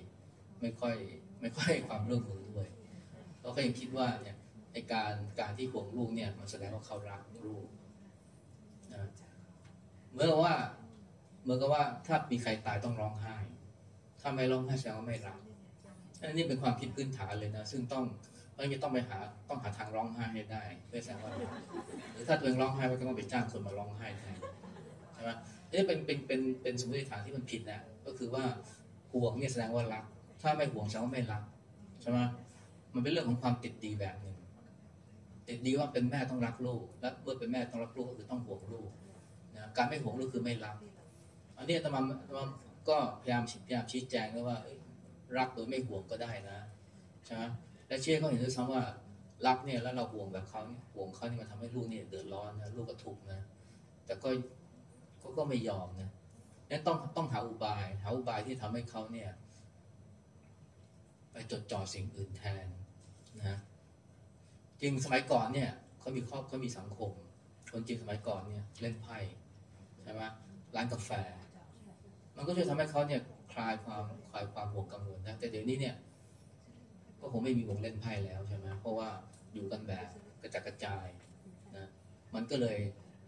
ความร่วมมือด้วยเขาก็ยังคิดว่าเนี่ยในการที่ห่วงลูกเนี่ยมันแสดงว่าเขารักลูกนะเหมือนกับว่าถ้ามีใครตายต้องร้องไห้ถ้าไม่ร้องไห้แสดงว่าไม่รักอันนี้เป็นความคิดพื้นฐานเลยนะซึ่งต้องหาทางร้องไห้ให้ได้เพื่อแสดงว่าหรือถ้าตัวเองร้องไห้ก็ต้องไปจ้างคนมาร้องไห้แทนใช่ไหมนี่เป็นสมมติฐานที่มันผิดนะก็คือว่าห่วงเนี่ยแสดงว่ารักถ้าไม่ห่วงแสดงว่าไม่รักใช่ไหมมันเป็นเรื่องของความติดดีแบบหนึ่งติดดีว่าเป็นแม่ต้องรักลูกและเมื่อเป็นแม่ต้องรักลูกก็คือต้องห่วงลูกนะการไม่ห่วงลูกคือไม่รักอันนี้อาตมาก็พยายามชี้แจงแล้วว่ารักโดยไม่ห่วงก็ได้นะใช่ไหมและเชื่อเขาเห็นด้วยซ้ำว่ารักเนี่ยแล้วเราห่วงแบบเขาเนี่ยห่วงเขานี่มันทำให้ลูกเนี่ยเดือดร้อนนะลูกก็ทุกข์นะแต่ก็ไม่ยอมนะงั้นต้องหาอุบายที่ทำให้เขาเนี่ยไปจดจ่อสิ่งอื่นแทนนะจริงสมัยก่อนเนี่ยเขามีสังคมคนจริงสมัยก่อนเนี่ยเล่นไพ่ใช่ไหมร้านกาแฟมันก็ช่วยทำให้เขาเนี่ยคลายความห่วงกังวลนะแต่เดี๋ยวนี้เนี่ยก็คงไม่มีวงเล่นไพ่แล้วใช่ไหมเพราะว่าอยู่กันแบบกระจัดกระจายนะมันก็เลย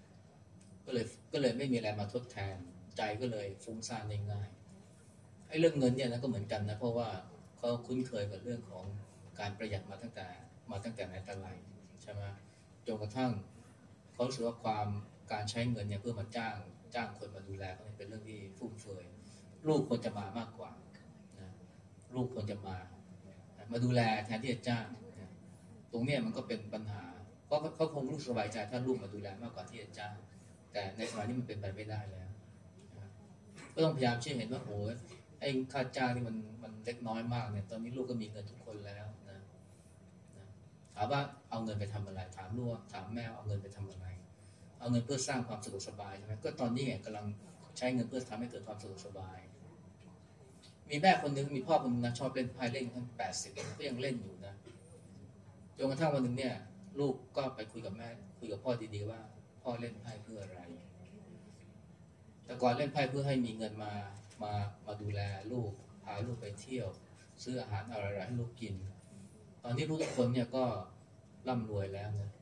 ไม่มีอะไรมาทดแทนใจก็เลยฟุ้งซ่านง่ายๆไอ้เรื่องเงินเนี่ยนะก็เหมือนกันนะเพราะว่าเขาคุ้นเคยกับเรื่องของการประหยัดมาตั้งแต่ไหนแต่ไรใช่ไหมจนกระทั่งเขารู้สึกว่าการใช้เงินเนี่ยเพื่อมาจ้างคนมาดูแลเขาเป็นเรื่องที่ฟุ่มเฟือยลูกควรจะมามากกว่านะลูกควรจะมาดูแลแทนที่จะจ้างนะตรงนี้มันก็เป็นปัญหาเพราะเขาคงรู้สบายใจถ้าลูกมาดูแลมากกว่าที่จะจ้างแต่ในสมัยนี้มันเป็นไปไม่ได้แล้วนะก็ต้องพยายามชี้เห็นว่าโอ้ยไอ้ค่าจ้างนี่มันเล็กน้อยมากเนี่ยตอนนี้ลูกก็มีเงินทุกคนแล้วนะถามว่าเอาเงินไปทำอะไรถามลูกถามแม่เอาเงินไปทำอะไรเอาเงินเพื่อสร้างความสะดวกสบายใช่ไหมก็ตอนนี้กำลังใช้เงินเพื่อทำให้เกิดความสะดวกสบายมีแม่คนนึงมีพ่อคนนึงนะชอบเล่นไพ่เล่นตั้ง80ก็ยังเล่นอยู่นะจนกระทั่งวันนึงเนี่ยลูกก็ไปคุยกับแม่คุยกับพ่อดีๆว่าพ่อเล่นไพ่เพื่ออะไรแต่ก่อนเล่นไพ่เพื่อให้มีเงินมาดูแลลูกพาลูกไปเที่ยวซื้ออาหารอะไรๆให้ลูกกินตอนนี้ลูกทุกคนเนี่ยก็ร่ำรวยแล้วนะ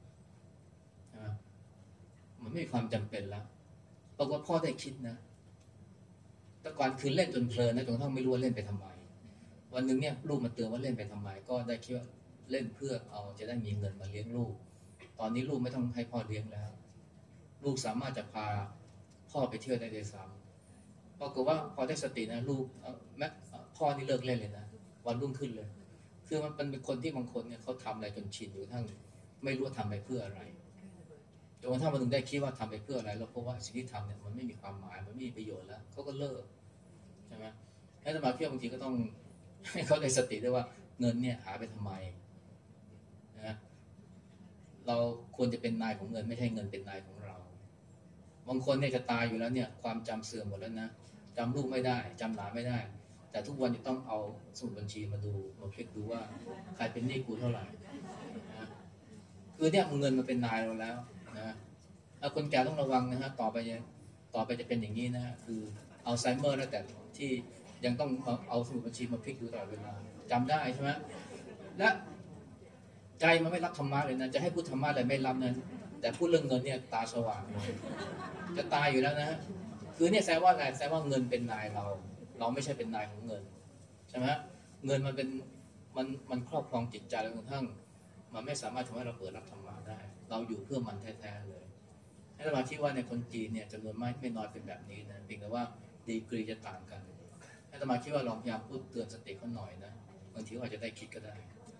มันไม่มีความจำเป็นแล้วปรากฏพ่อได้คิดนะแต่ก่อนคือเล่นจนเพลินนะจนกระทั่งไม่รู้ว่าเล่นไปทำไมวันหนึ่งเนี่ยลูกมาเตือนว่าเล่นไปทำไมก็ได้คิดว่าเล่นเพื่อจะได้มีเงินมาเลี้ยงลูกตอนนี้ลูกไม่ต้องให้พ่อเลี้ยงแล้วลูกสามารถจะพาพ่อไปเที่ยวได้ด้วยซ้ำปรากฏว่าพอได้สตินะลูกพ่อนี่เลิกเล่นเลยนะวันรุ่งขึ้นเลยคือมันเป็นคนที่บางคนเนี่ยเขาทำอะไรจนชินอยู่ทั้งไม่รู้ว่าทำไปเพื่ออะไรจนกระทั่งวันหนึ่งได้คิดว่าทำไปเพื่ออะไรแล้วเพราะว่าสิ่งที่ทำเนี่ยมันไม่มีความหมายมันไม่มีประโยชน์แล้วเขาก็เลิกใช่ไหมให้สมาธิบางทีก็ต้องให้เขาได้สติด้วยว่าเงินเนี่ยหาไปทำไมนะเราควรจะเป็นนายของเงินไม่ใช่เงินเป็นนายของเราบางคนเนี่ยจะตายอยู่แล้วเนี่ยความจำเสื่อมหมดแล้วนะจำลูกไม่ได้จำหลานไม่ได้แต่ทุกวันจะต้องเอาสมุดบัญชีมาเช็คดูว่าใครเป็นหนี้กูเท่าไหร่นะคือเนี่ยเงินมันเป็นนายเราแล้วนะคนแก่ต้องระวังนะฮะต่อไปจะเป็นอย่างนี้นะคืออัลไซเมอร์แล้วแต่ที่ยังต้องเอาสมุดบัญชีมาพลิกดูตลอดเวลาจำได้ใช่ไหมและใจมันไม่รับธรรมะเลยนะจะให้พูดธรรมะอะไรไม่รับนะแต่พูดเรื่องเงินเนี่ยตาสว่างจะตายอยู่แล้วนะคือเนี่ยแสดงว่าอะไรแสดงว่าเงินเป็นนายเราไม่ใช่เป็นนายของเงินใช่ไหมเงินมันครอบครองจิตใจเราจนกระทั่งมันไม่สามารถทำให้เราเปิดรับธรรมะได้เราอยู่เพื่อมันแท้ๆเลยให้เราคิดว่าในคนจีนเนี่ยจำนวนไม่น้อยเป็นแบบนี้นะเพียงแต่ว่าดีกรีจะต่างกันให้เราคิดว่าลองพยายามพูดเตือนสติเขาหน่อยนะบางทีอาจจะได้คิดก็ได้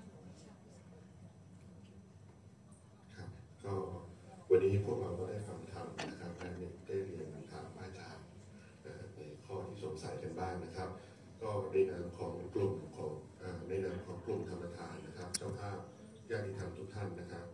ครับก็วันนี้พวกเราก็ได้ฟังธรรมนะครับได้เรียนถามอาจารย์ในข้อที่สงสัยกันบ้างบ้างนะครับก็ในนามของกลุ่มของในนามของกลุ่มธรรมทานนะครับเจ้าภาพญาติธรรมทุกท่านนะครับ